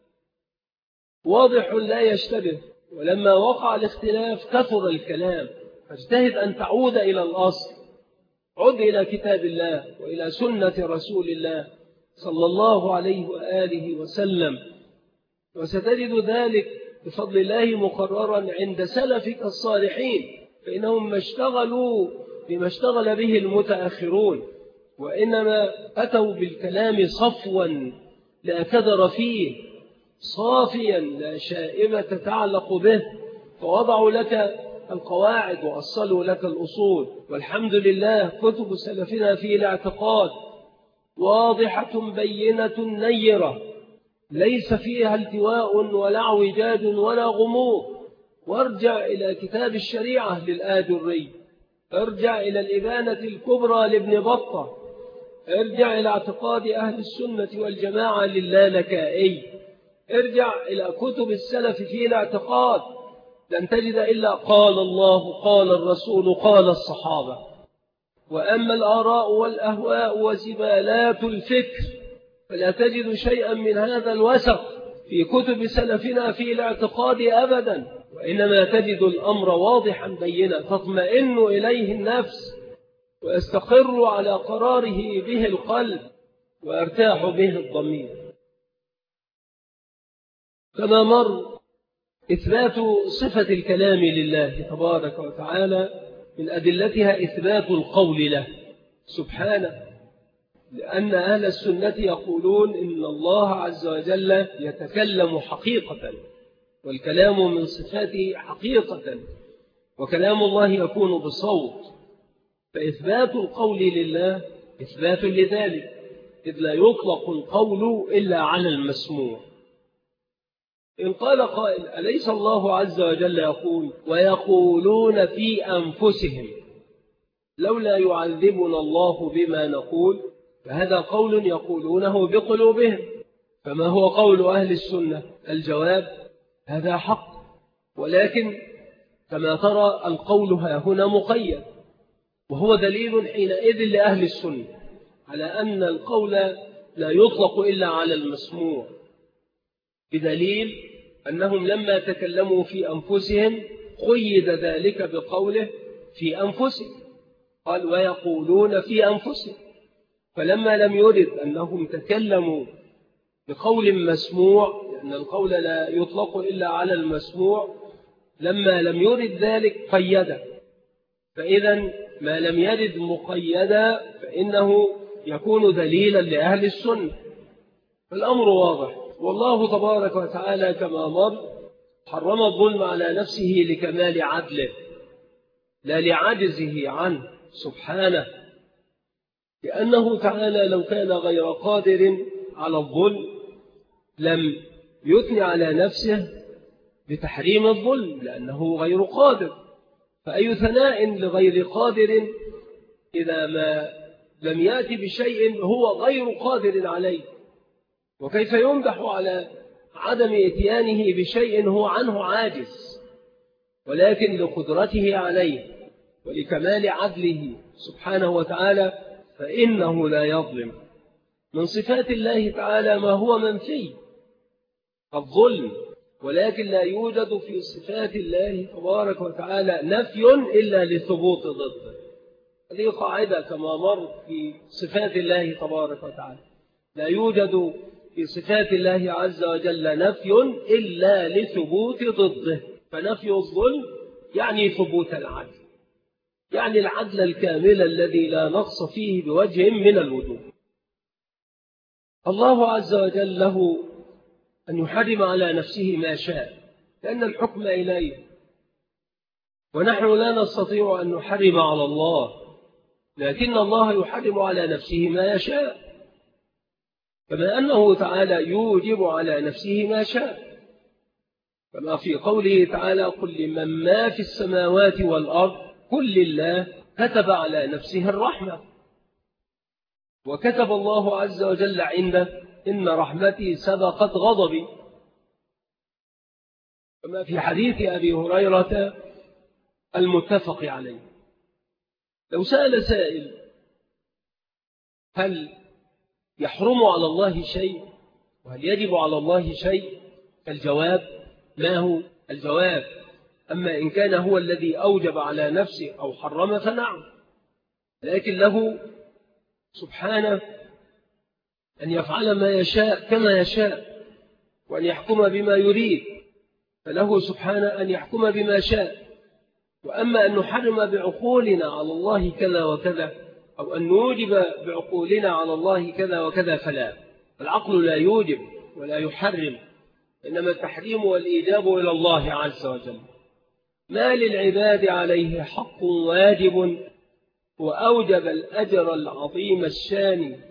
واضح لا يشتبه، ولما وقع الاختلاف كثر الكلام، فاجتهد أن تعود إلى الأصل، عد إلى كتاب الله وإلى سنة رسول الله صلى الله عليه وآله وسلم، وستجد ذلك بفضل الله مقررا عند سلفك الصالحين، فإنهم ما اشتغلوا بما اشتغل به المتأخرون، وإنما أتوا بالكلام صفوا لا كدر فيه، صافيا لا شائبة تعلق به، فوضعوا لك القواعد وأصلوا لك الأصول. والحمد لله كتب سلفنا في الاعتقاد واضحة بينة نيرة، ليس فيها التواء ولا اعوجاج ولا غموض. وارجع إلى كتاب الشريعة للآجري، ارجع إلى الإبانة الكبرى لابن بطة، ارجع إلى اعتقاد أهل السنة والجماعة للالكائي، ارجع إلى كتب السلف في الاعتقاد، لن تجد إلا قال الله قال الرسول قال الصحابة. وأما الآراء والأهواء وزبالات الفكر فلا تجد شيئا من هذا الوسق في كتب سلفنا في الاعتقاد أبدا، وإنما تجد الأمر واضحا بينا تطمئن إليه النفس ويستقر على قراره به القلب ويرتاح به الضمير. كما مر إثبات صفة الكلام لله تبارك وتعالى من أدلتها إثبات القول له سبحانه، لأن أهل السنة يقولون إن الله عز وجل يتكلم حقيقة، والكلام من صفاته حقيقة، وكلام الله يكون بصوت، فإثبات القول لله إثبات لذلك، إذ لا يطلق القول إلا على المسموع. إن قال قائل أليس الله عز وجل يقول ويقولون في أنفسهم لولا يعذبنا الله بما نقول، فهذا قول يقولونه بقلوبهم، فما هو قول أهل السنة؟ الجواب هذا حق، ولكن كما ترى القول هنا مقيد، وهو دليل حينئذ لأهل السنة على أن القول لا يطلق إلا على المسموع، بدليل أنهم لما تكلموا في أنفسهم قيد ذلك بقوله في أنفسهم، قال ويقولون في أنفسهم، فلما لم يرد أنهم تكلموا بقول مسموع، لأن القول لا يطلق إلا على المسموع، لما لم يرد ذلك قيده، فإذا ما لم يرد مقيدا فإنه يكون دليلا لأهل السنة. فالأمر واضح، والله تبارك وتعالى كما مر حرم الظلم على نفسه لكمال عدله لا لعجزه عنه سبحانه، لأنه تعالى لو كان غير قادر على الظلم لم يثني على نفسه بتحريم الظلم، لأنه غير قادر، فأي ثناء لغير قادر إذا ما لم يأتي بشيء هو غير قادر عليه؟ وكيف يمدح على عدم إتيانه بشيء هو عنه عاجز، ولكن لقدرته عليه ولكمال عدله سبحانه وتعالى فإنه لا يظلم. من صفات الله تعالى ما هو منفي الظلم، ولكن لا يوجد في صفات الله تبارك وتعالى نفي إلا لثبوت ضده. هذه قاعدة كما مر في صفات الله تبارك وتعالى، لا يوجد في صفات الله عز وجل نفي إلا لثبوت ضده، فنفي الظلم يعني ثبوت العدل، يعني العدل الكامل الذي لا نقص فيه بوجه من الوجوه. الله عز وجل له أن يحرم على نفسه ما شاء، لأن الحكم إليه، ونحن لا نستطيع أن نحرم على الله، لكن الله يحرم على نفسه ما يشاء، كما أنه تعالى يوجب على نفسه ما شاء، كما في قوله تعالى قل لمن ما في السماوات والأرض كل الله كتب على نفسه الرحمة، وكتب الله عز وجل عنده إن رحمتي سبقت غضبي، كما في حديث أبي هريرة المتفق عليه لو سأل سائل هل يحرم على الله شيء وهل يجب على الله شيء؟ الجواب ما هو؟ الجواب أما إن كان هو الذي أوجب على نفسه أو حرم فنعم، لكن له سبحانه أن يفعل ما يشاء كما يشاء وأن يحكم بما يريد، فله سبحانه أن يحكم بما شاء. وأما أن نحرم بعقولنا على الله كذا وكذا أو أن نوجب بعقولنا على الله كذا وكذا فلا، العقل لا يوجب ولا يحرم، إنما التحريم والإيجاب إلى الله عز وجل. ما للعباد عليه حق واجب وأوجب الأجر العظيم الشان،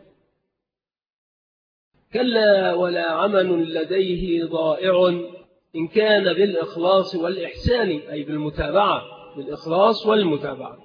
كلا ولا عمل لديه ضائع إن كان بالإخلاص والإحسان، أي بالمتابعة، بالإخلاص والمتابعة.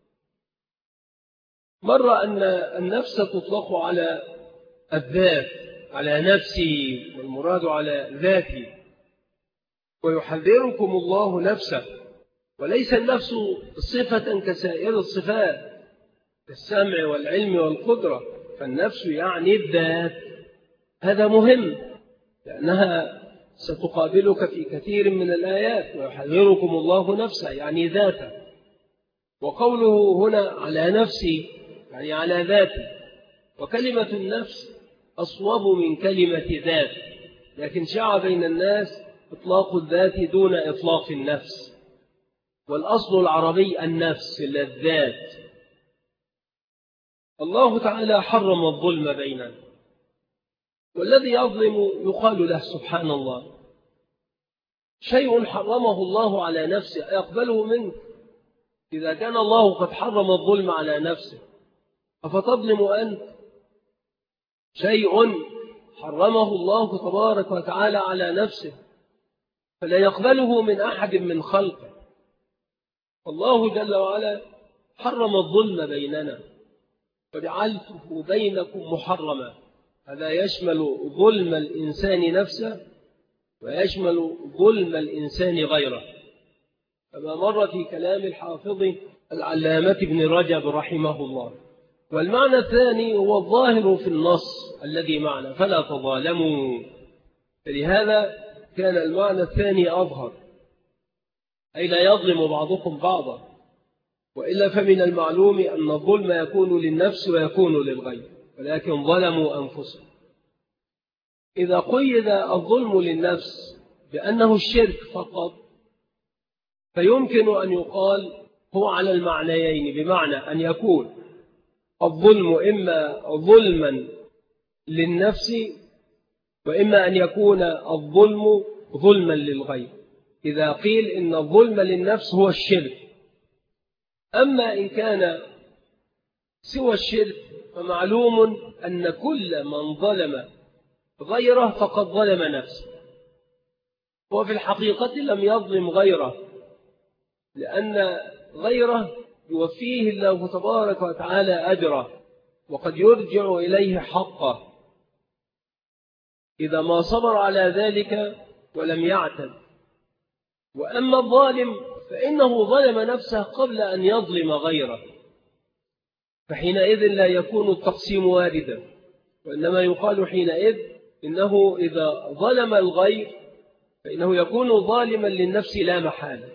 مر أن النفس تطلق على الذات، على نفسي، والمراد على ذاتي، ويحذركم الله نفسه، وليس النفس صفة كسائر الصفات السمع والعلم والقدرة، فالنفس يعني الذات. هذا مهم لأنها ستقابلك في كثير من الآيات، ويحذركم الله نفسه يعني ذاته. وقوله هنا على نفسي يعني على ذاتي، وكلمة النفس أصوب من كلمة ذات، لكن شاع بين الناس إطلاق الذات دون إطلاق النفس، والأصل العربي النفس الذات. الله تعالى حرم الظلم بيننا، والذي يظلم يقال له سبحان الله، شيء حرمه الله على نفسه أيقبله منك؟ إذا كان الله قد حرم الظلم على نفسه أفتظلم أنت؟ شيء حرمه الله تبارك وتعالى على نفسه فلا يقبله من أحد من خلقه. الله جل وعلا حرم الظلم بيننا وجعلته بينكم محرما، هذا يشمل ظلم الإنسان نفسه ويشمل ظلم الإنسان غيره، كما مر في كلام الحافظ العلامة ابن رجب رحمه الله. والمعنى الثاني هو الظاهر في النص الذي معنا فلا تظالموا، فلهذا كان المعنى الثاني أظهر، أي لا يظلم بعضكم بعضا، وإلا فمن المعلوم أن الظلم يكون للنفس ويكون للغير، ولكن ظلموا أنفسهم. إذا قيد الظلم للنفس بأنه الشرك فقط فيمكن أن يقال هو على المعنيين، بمعنى أن يكون الظلم إما ظلما للنفس وإما أن يكون الظلم ظلما للغير، إذا قيل إن الظلم للنفس هو الشرك. أما إن كان سوى الشرك فمعلوم أن كل من ظلم غيره فقد ظلم نفسه، وفي الحقيقة لم يظلم غيره، لأن غيره يوفيه الله تبارك وتعالى أجره وقد يرجع إليه حقه إذا ما صبر على ذلك ولم يعتد. وأما الظالم فإنه ظلم نفسه قبل أن يظلم غيره، فحينئذ لا يكون التقسيم واردا، وإنما يقال حينئذ إنه إذا ظلم الغير فإنه يكون ظالما للنفس لا محالة.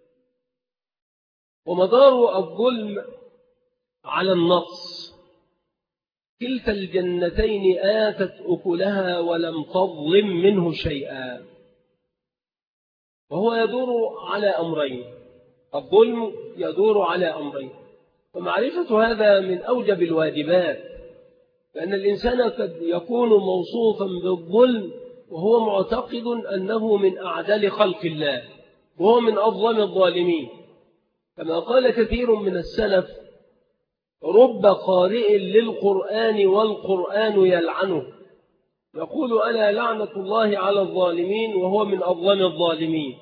ومدار الظلم على النقص، كلتا الجنتين آتت أكلها ولم تظلم منه شيئا، وهو يدور على أمرين، الظلم يدور على أمرين، ومعرفة هذا من أوجب الواجبات، لأن الإنسان قد يكون موصوفا بالظلم وهو معتقد أنه من أعدل خلق الله وهو من أظلم الظالمين، كما قال كثير من السلف: رب قارئ للقرآن والقرآن يلعنه، يقول ألا لعنة الله على الظالمين وهو من أظلم الظالمين،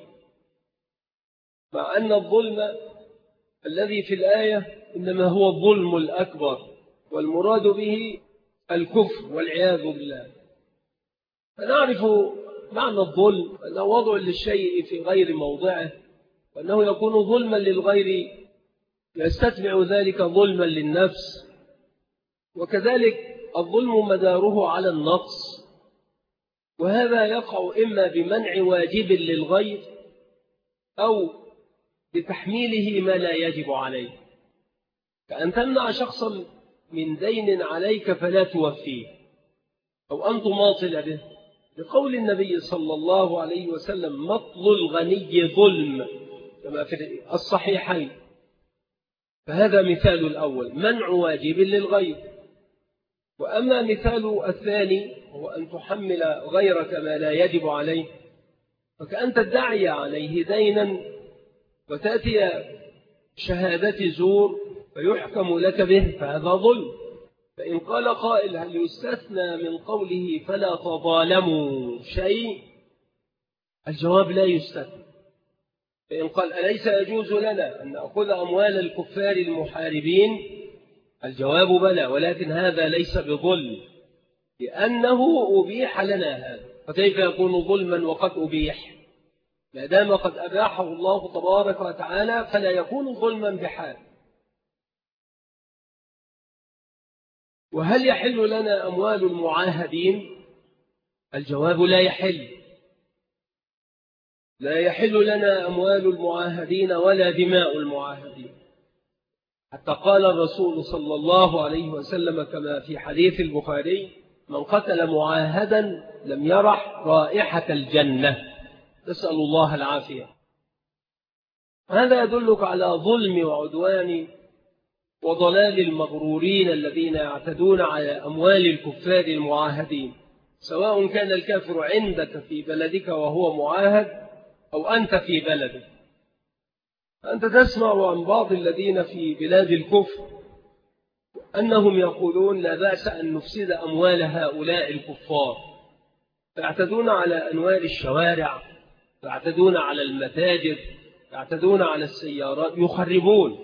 مع أن الظلم الذي في الآية إنما هو الظلم الأكبر، والمراد به الكفر والعياذ بالله. فنعرف معنى الظلم أنه وضع للشيء في غير موضعه، وأنه يكون ظلما للغير يستتبع ذلك ظلما للنفس، وكذلك الظلم مداره على النقص، وهذا يقع إما بمنع واجب للغير أو بتحميله ما لا يجب عليه، كأن تمنع شخصا من دين عليك فلا توفيه، أو أن تماطل به، لقول النبي صلى الله عليه وسلم: مطل الغني ظلم، كما في الصحيحين. فهذا مثال الأول، منع واجب للغير. وأما مثال الثاني هو أن تحمل غيرك ما لا يجب عليه، فكأن تدعي عليه دينا وتأتي شهادة زور فيحكم لك به، فهذا ظلم. فإن قال قائل: هل يستثنى من قوله فلا تظالموا شيء؟ الجواب: لا يستثنى. فإن قال: أليس يجوز لنا أن نأخذ أموال الكفار المحاربين؟ الجواب: بلى، ولكن هذا ليس بظلم، لأنه أبيح لنا هذا. فكيف يكون ظلما وقد أبيح؟ ما دام قد أباحه الله تبارك وتعالى فلا يكون ظلما بحال. وهل يحل لنا أموال المعاهدين؟ الجواب: لا يحل. لا يحل لنا أموال المعاهدين ولا دماء المعاهدين، حتى قال الرسول صلى الله عليه وسلم كما في حديث البخاري: من قتل معاهدا لم يرح رائحة الجنة. نسأل الله العافية. هذا يدلك على ظلم وعدوان وضلال المغرورين الذين يعتدون على أموال الكفار المعاهدين، سواء كان الكافر عندك في بلدك وهو معاهد أو أنت في بلدك. أنت تسمع عن بعض الذين في بلاد الكفر أنهم يقولون: لا بأس أن نفسد أموال هؤلاء الكفار، فيعتدون على أنوار الشوارع، يعتدون على المتاجر، يعتدون على السيارات، يخربون،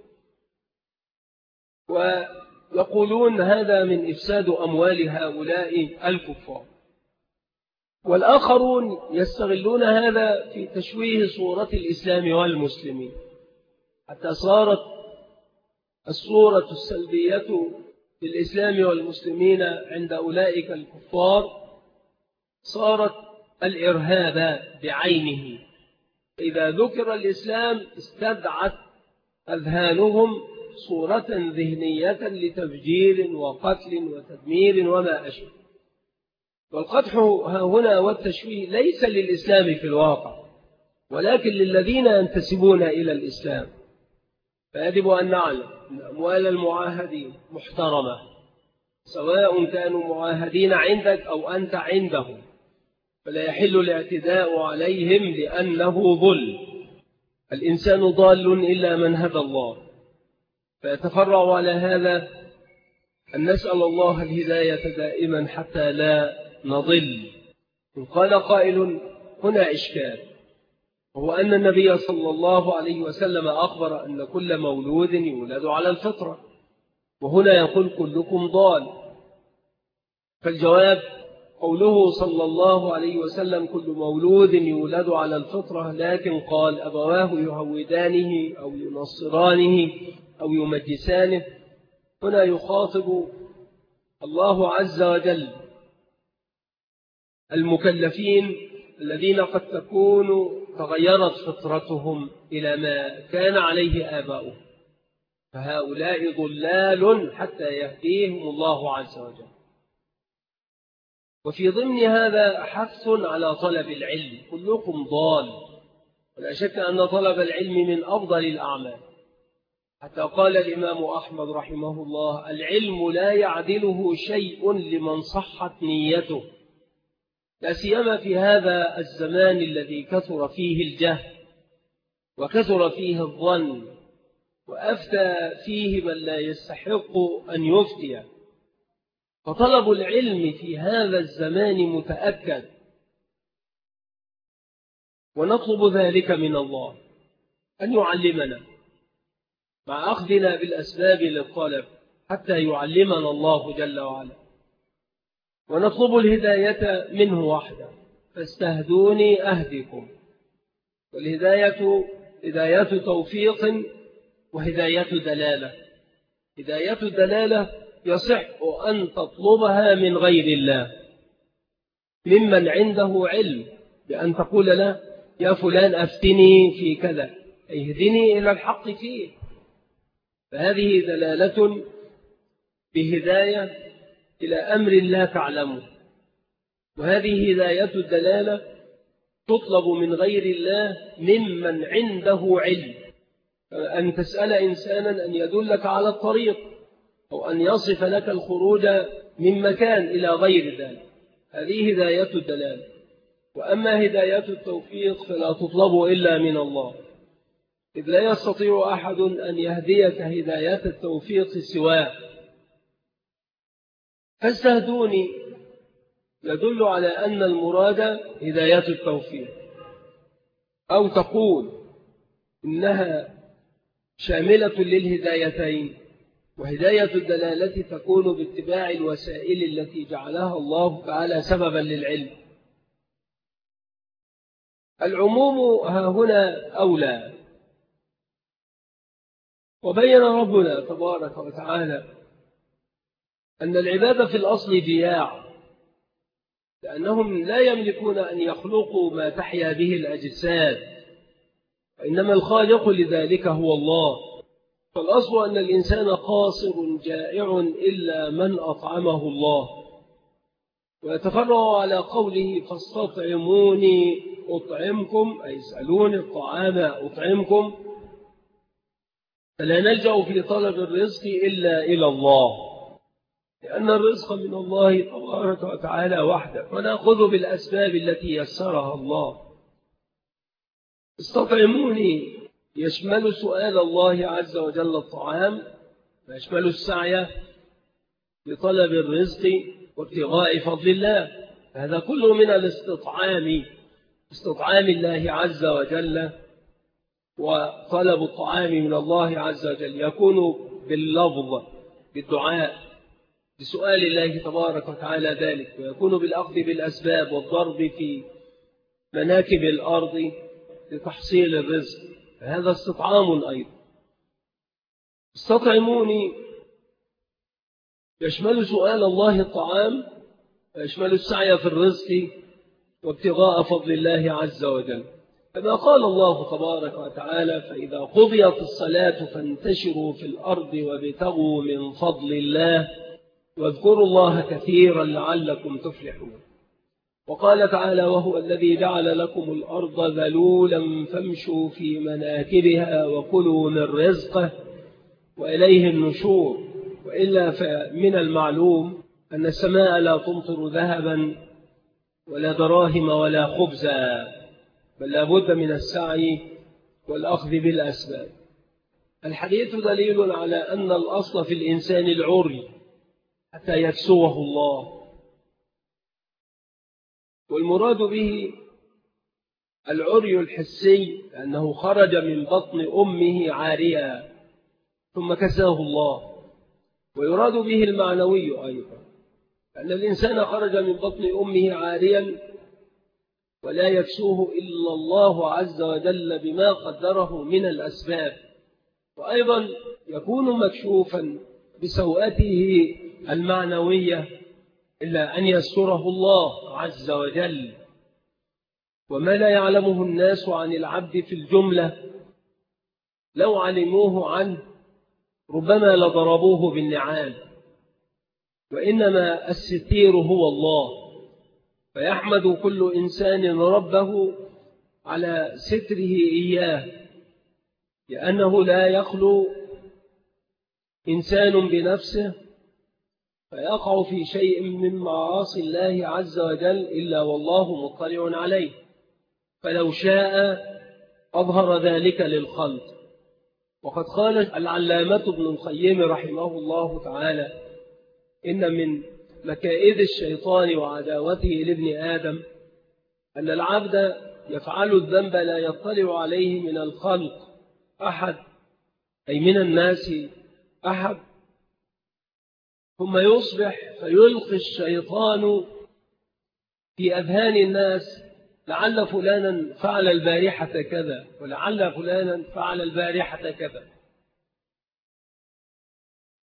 ويقولون هذا من إفساد أموال هؤلاء الكفار. والآخرون يستغلون هذا في تشويه صورة الإسلام والمسلمين، حتى صارت الصورة السلبية للإسلام والمسلمين عند أولئك الكفار صارت الإرهاب بعينه. إذا ذكر الإسلام استدعت أذهانهم صورة ذهنية لتفجير وقتل وتدمير وما أشبه. والقدح هنا والتشويه ليس للإسلام في الواقع، ولكن للذين ينتسبون إلى الإسلام. فيجب أن نعلم أن أموال المعاهدين محترمة، سواء كانوا معاهدين عندك أو أنت عندهم، فلا يحل الاعتداء عليهم لأنه ظلم. الإنسان ضال إلا من هدى الله، فيتفرع على هذا أن نسأل الله الهداية دائما حتى لا نضل. إن قال قائل: هنا إشكال، وهو أن النبي صلى الله عليه وسلم أخبر أن كل مولود يولد على الفطرة، وهنا يقول: كلكم ضال. فالجواب: قوله صلى الله عليه وسلم كل مولود يولد على الفطرة، لكن قال أبواه يهودانه أو ينصرانه أو يمجسانه، هنا يخاطب الله عز وجل المكلفين الذين قد تكون تغيرت فطرتهم إلى ما كان عليه آباؤهم، فهؤلاء ضلال حتى يهديهم الله عز وجل. وفي ضمن هذا حث على طلب العلم، كلكم ضال، ولا شك أن طلب العلم من أفضل الأعمال، حتى قال الإمام أحمد رحمه الله: العلم لا يعدله شيء لمن صحت نيته، لا سيما في هذا الزمان الذي كثر فيه الجهل وكثر فيه الظن وأفتى فيه من لا يستحق أن يفتي. فطلب العلم في هذا الزمان متأكد، ونطلب ذلك من الله أن يعلمنا مع أخذنا بالأسباب للطلب حتى يعلمنا الله جل وعلا، ونطلب الهداية منه وحده. فاستهدوني أهدكم، والهداية هداية توفيق وهداية دلالة. هداية الدلالة يصح أن تطلبها من غير الله، ممن عنده علم، بأن تقول له يا فلان أفتني في كذا، اهدني إلى الحق فيه. فهذه دلالة بهداية إلى أمر لا تعلمه، وهذه هداية الدلالة تطلب من غير الله ممن عنده علم. أن تسأل إنسانا أن يدلك على الطريق، أو أن يصف لك الخروج من مكان إلى غير ذلك، هذه هداية الدلالة. وأما هداية التوفيق فلا تطلب إلا من الله، إذ لا يستطيع أحد أن يهديك هداية التوفيق سواه. فاستهدوني يدل على أن المراد هداية التوفيق، أو تقول إنها شاملة للهدايتين، وهداية الدلالة تكون باتباع الوسائل التي جعلها الله تعالى سببا للعلم. العموم ها هنا أولى. وبين ربنا تبارك وتعالى أن العباد في الأصل جياع، لأنهم لا يملكون أن يخلقوا ما تحيا به الأجساد، وإنما الخالق لذلك هو الله. فالأصل أن الإنسان قاصر جائع إلا من أطعمه الله. ويتفرع على قوله فاستطعموني أطعمكم، أي اسألوني الطعام أطعمكم. فلا نلجأ في طلب الرزق إلا إلى الله، لأن الرزق من الله تبارك وتعالى وحده، ونأخذ بالأسباب التي يسرها الله. استطعموني يشمل سؤال الله عز وجل الطعام، ويشمل السعي لطلب الرزق وابتغاء فضل الله. هذا كله من الاستطعام، استطعام الله عز وجل. وطلب الطعام من الله عز وجل يكون باللفظ، بالدعاء، بسؤال الله تبارك وتعالى ذلك، ويكون بالأخذ بالأسباب والضرب في مناكب الأرض لتحصيل الرزق. هذا استطعام أيضا. استطعموني يشمل سؤال الله الطعام، ويشمل السعي في الرزق وابتغاء فضل الله عز وجل، كما قال الله تبارك وتعالى فإذا قضيت الصلاة فانتشروا في الأرض وابتغوا من فضل الله واذكروا الله كثيرا لعلكم تفلحون. وقال تعالى وهو الذي جعل لكم الأرض ذلولا فامشوا في مناكبها وكلوا من رزقه وإليه النشور. وإلا فمن المعلوم أن السماء لا تمطر ذهبا ولا دراهم ولا خبزا، بل لا بد من السعي والأخذ بالأسباب. الحديث دليل على أن الأصل في الإنسان العري حتى يكسوه الله، والمراد به العري الحسي لأنه خرج من بطن أمه عاريا ثم كساه الله، ويراد به المعنوي أيضا، أن الإنسان خرج من بطن أمه عاريا ولا يكسوه إلا الله عز وجل بما قدره من الأسباب، وأيضا يكون مكشوفا بسوءته المعنوية إلا أن يستره الله عز وجل. وما لا يعلمه الناس عن العبد في الجملة لو علموه عنه ربما لضربوه بالنعال، وإنما الستير هو الله. فيحمد كل إنسان ربه على ستره إياه، لأنه لا يخلو إنسان بنفسه فيقع في شيء من معاصي الله عز وجل إلا والله مطلع عليه، فلو شاء أظهر ذلك للخلق. وقد قال العلامة ابن القيم رحمه الله تعالى إن من مكائد الشيطان وعداوته لابن آدم أن العبد يفعل الذنب لا يطلع عليه من الخلق أحد، أي من الناس أحد، ثم يصبح فيلقي الشيطان في أذهان الناس لعل فلانا فعل البارحة كذا، ولعل فلانا فعل البارحة كذا،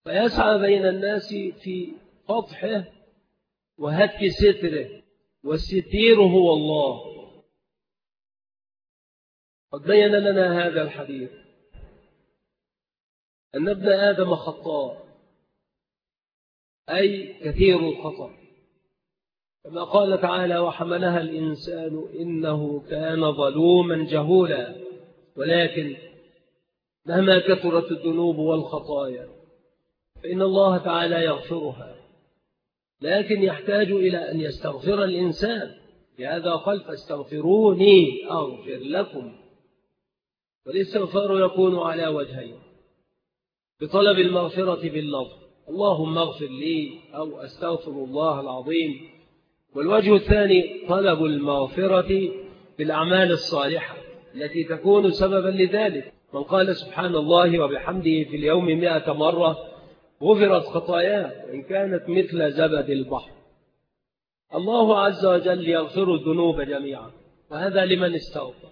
فيسعى بين الناس في فضحه وهتك ستره، والستير هو الله. قد بين لنا هذا الحديث أن ابن آدم خطاء، أي كثير الخطأ، كما قال تعالى: وحملها الإنسان إنه كان ظلوما جهولا. ولكن مهما كثرت الذنوب والخطايا فإن الله تعالى يغفرها، لكن يحتاج إلى أن يستغفر الإنسان. لهذا قال: فاستغفروني أغفر لكم. والاستغفار يكون على وجهين: بطلب المغفرة باللفظ اللهم اغفر لي أو أستغفر الله العظيم، والوجه الثاني طلب المغفرة بالأعمال الصالحة التي تكون سببا لذلك. من قال سبحان الله وبحمده في اليوم 100 مرة غفرت خطاياه وإن كانت مثل زبد البحر. الله عز وجل يغفر الذنوب جميعا، وهذا لمن استغفر،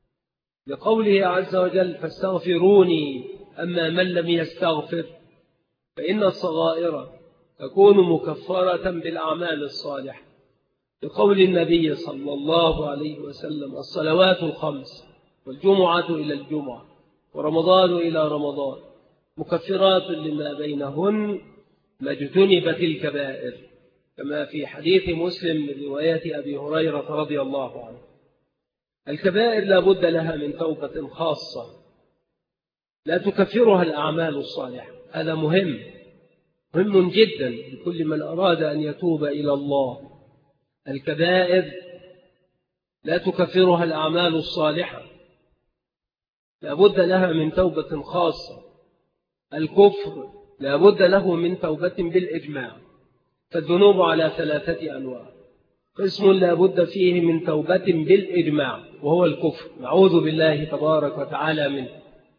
لقوله عز وجل: فاستغفروني. أما من لم يستغفر فإن الصغائر تكون مكفرة بالأعمال الصالحة، لقول النبي صلى الله عليه وسلم: الصلوات الخمس والجمعة إلى الجمعة ورمضان إلى رمضان مكفرات لما بينهن ما اجتنبت الكبائر، كما في حديث مسلم من رواية أبي هريرة رضي الله عنه. الكبائر لا بد لها من توبة خاصة لا تكفرها الأعمال الصالحة. هذا مهم جدا لكل من أراد أن يتوب إلى الله. الكبائر لا تكفرها الأعمال الصالحة، لا بد لها من توبة خاصة. الكفر لا بد له من توبة بالإجماع. فالذنوب على 3 أنواع: قسم لا بد فيه من توبة بالإجماع وهو الكفر، نعوذ بالله تبارك وتعالى منه.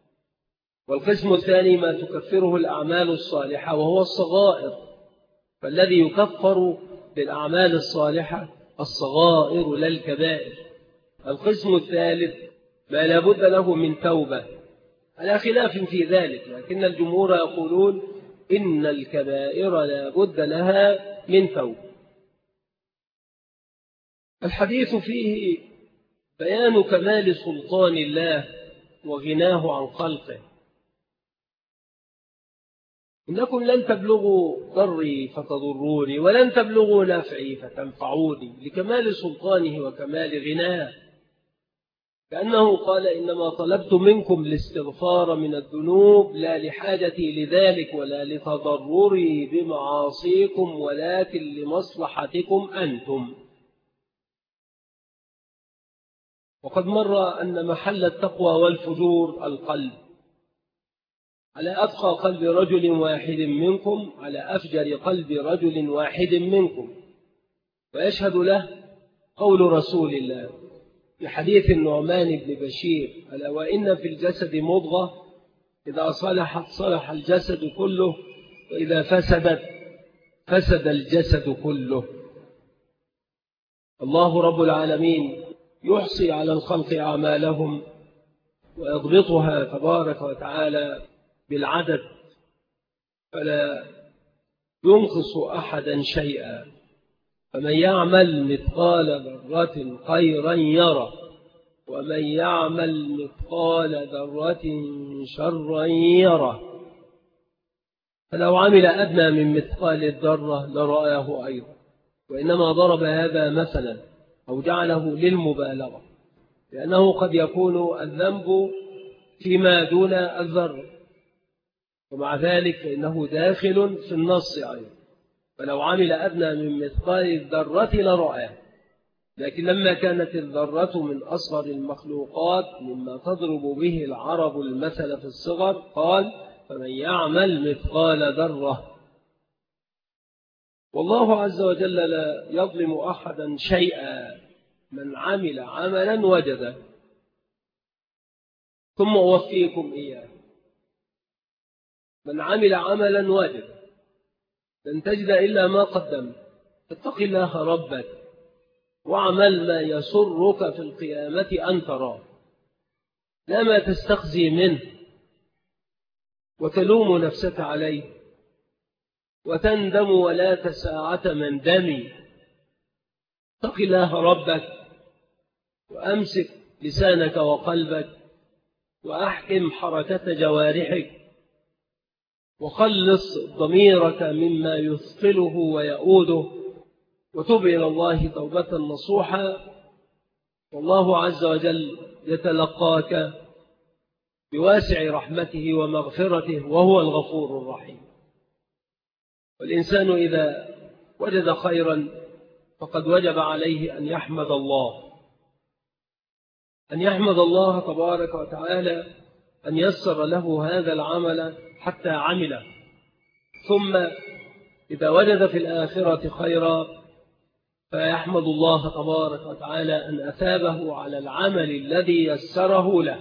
والقسم الثاني ما تكفره الأعمال الصالحة وهو الصغائر، فالذي يكفر بالأعمال الصالحة الصغائر لا الكبائر. القسم الثالث ما لا بد له من توبة، على خلاف في ذلك، لكن الجمهور يقولون إن الكبائر لا بد لها من توبة. الحديث فيه بيان كمال سلطان الله وغناه عن خلقه. إنكم لن تبلغوا ضري فتضروني ولن تبلغوا نفعي فتنفعوني، لكمال سلطانه وكمال غناه. كأنه قال: إنما طلبت منكم الاستغفار من الذنوب لا لحاجتي لذلك ولا لتضرري بمعاصيكم ولكن لمصلحتكم أنتم. وقد مر أن محل التقوى والفجور القلب. على أتقى قلب رجل واحد منكم على أفجر قلب رجل واحد منكم. ويشهد له قول رسول الله في حديث النعمان بن بشير: ألا وإن في الجسد مضغة إذا صلحت صلح الجسد كله وإذا فسدت فسد الجسد كله. الله رب العالمين يحصي على الخلق أعمالهم ويضبطها تبارك وتعالى بالعدد، فلا ينقص أحدا شيئا. فمن يعمل مثقال ذرة خيرا يره ومن يعمل مثقال ذرة شرا يره. فلو عمل أدنى من مثقال الذرة لرآه أيضا. وإنما ضرب هذا مثلا أو جعله للمبالغة، لأنه قد يكون الذنب فيما دون الذرة، ومع ذلك فإنه داخل في النص أيضا. فلو عمل أدنى من مثقال الذرة لرآه، لكن لما كانت الذرة من أصغر المخلوقات مما تضرب به العرب المثل في الصغر قال: فمن يعمل مثقال ذرة. والله عز وجل لا يظلم أحدا شيئا، من عمل عملا وجده ثم أوفيكم إياه. من عمل عملا وجد، لن تجد إلا ما قدم. فاتق الله ربك واعمل ما يسرك في القيامة أن تراه، لا ما تستخزي منه وتلوم نفسك عليه وتندم ولا تساعة من دمي. اتق الله ربك وأمسك لسانك وقلبك وأحكم حركة جوارحك وخلص ضميرك مما يثقله ويؤوده وتب إلى الله توبة نصوحا، والله عز وجل يتلقاك بواسع رحمته ومغفرته وهو الغفور الرحيم. والإنسان إذا وجد خيرا فقد وجب عليه أن يحمد الله، أن يحمد الله تبارك وتعالى أن يسر له هذا العمل حتى عمله، ثم إذا وجد في الآخرة خيرا فيحمد الله تبارك وتعالى أن أثابه على العمل الذي يسره له.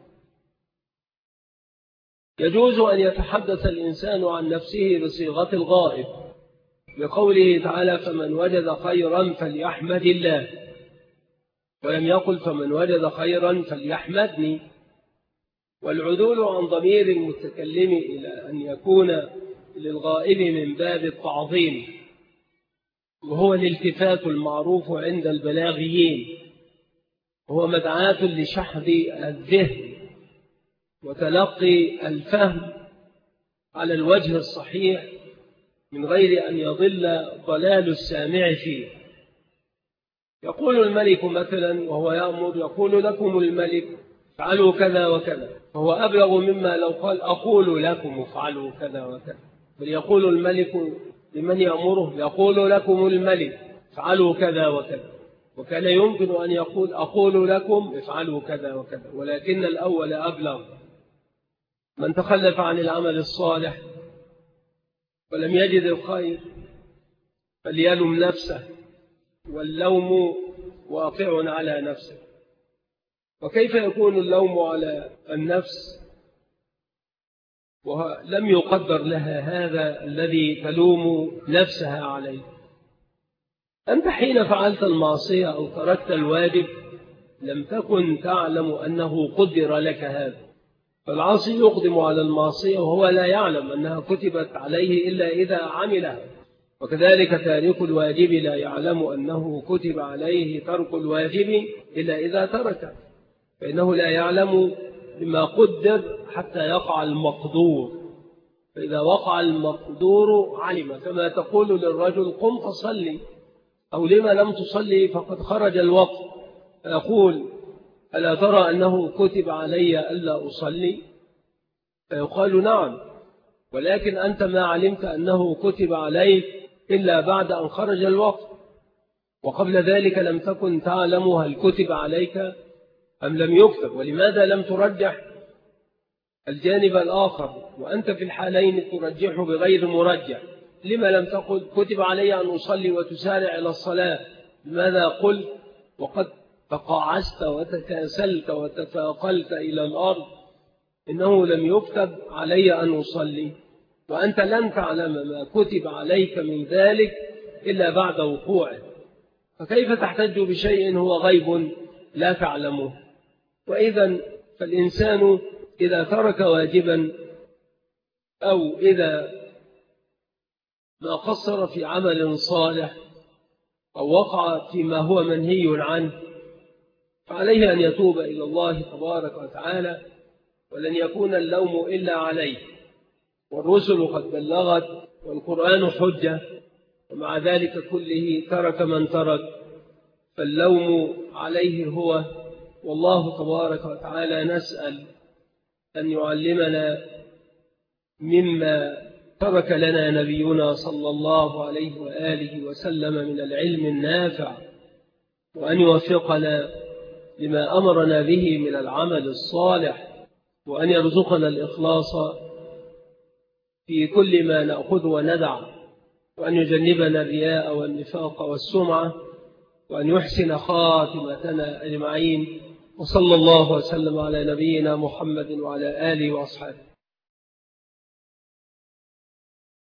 يجوز أن يتحدث الإنسان عن نفسه بصيغة الغائب بقوله تعالى فمن وجد خيرا فليحمد الله، ولم يقل فمن وجد خيرا فليحمدني. والعدول عن ضمير المتكلم إلى أن يكون للغائب من باب التعظيم، وهو الالتفات المعروف عند البلاغيين، وهو مدعاة لشحذ الذهن وتلقي الفهم على الوجه الصحيح من غير أن يضل ضلال السامع فيه. يقول الملك مثلا وهو يأمر، يقول لكم الملك افعلوا كذا وكذا، فهو أبلغ مما لو قال أقول لكم افعلوا كذا وكذا. بل يقول الملك لمن يأمره، يقول لكم الملك افعلوا كذا وكذا، وكان يمكن أن يقول أقول لكم افعلوا كذا وكذا، ولكن الأول أبلغ. من تخلف عن العمل الصالح ولم يجد الخير فليلم نفسه، واللوم واقع على نفسه. وكيف يكون اللوم على النفس ولم يقدر لها هذا الذي تلوم نفسها عليه؟ أنت حين فعلت المعصية أو تركت الواجب لم تكن تعلم أنه قدر لك هذا، فالعاصي يقدم على المعصية وهو لا يعلم أنها كتبت عليه إلا إذا عملها، وكذلك تارك الواجب لا يعلم أنه كتب عليه ترك الواجب إلا إذا تركه، فإنه لا يعلم بما قدر حتى يقع المقدور، فإذا وقع المقدور علم. كما تقول للرجل قم فصلي، أو لما لم تصلي فقد خرج الوقت، فيقول ألا ترى أنه كتب علي ألا أصلي؟ فيقال نعم، ولكن أنت ما علمت أنه كتب عليك إلا بعد أن خرج الوقت، وقبل ذلك لم تكن تعلم هل كتب عليك أم لم يكتب. ولماذا لم ترجح الجانب الآخر وأنت في الحالين ترجح بغير مرجح؟ لما لم تقل كتب علي أن أصلي وتسارع إلى الصلاة؟ لماذا قل وقد تقاعست وتكاسلت وتثاقلت إلى الأرض إنه لم يكتب علي أن أصلي، وأنت لن تعلم ما كتب عليك من ذلك إلا بعد وقوعه؟ فكيف تحتج بشيء هو غيب لا تعلمه؟ وإذا فالإنسان إذا ترك واجبا أو إذا ما قصر في عمل صالح أو وقع فيما هو منهي عنه فعليه أن يتوب إلى الله تبارك وتعالى، ولن يكون اللوم إلا عليه، والرسل قد بلغت والقرآن حجة، ومع ذلك كله ترك من ترك، فاللوم عليه هو. والله تبارك وتعالى نسأل أن يعلمنا مما ترك لنا نبينا صلى الله عليه وآله وسلم من العلم النافع، وأن يوفقنا لما أمرنا به من العمل الصالح، وأن يرزقنا الإخلاص في كل ما نأخذ وندع، وأن يجنبنا الرياء والنفاق والسمعة، وأن يحسن خاتمتنا أجمعين. وصلى الله وسلم على نبينا محمد وعلى آله وأصحابه.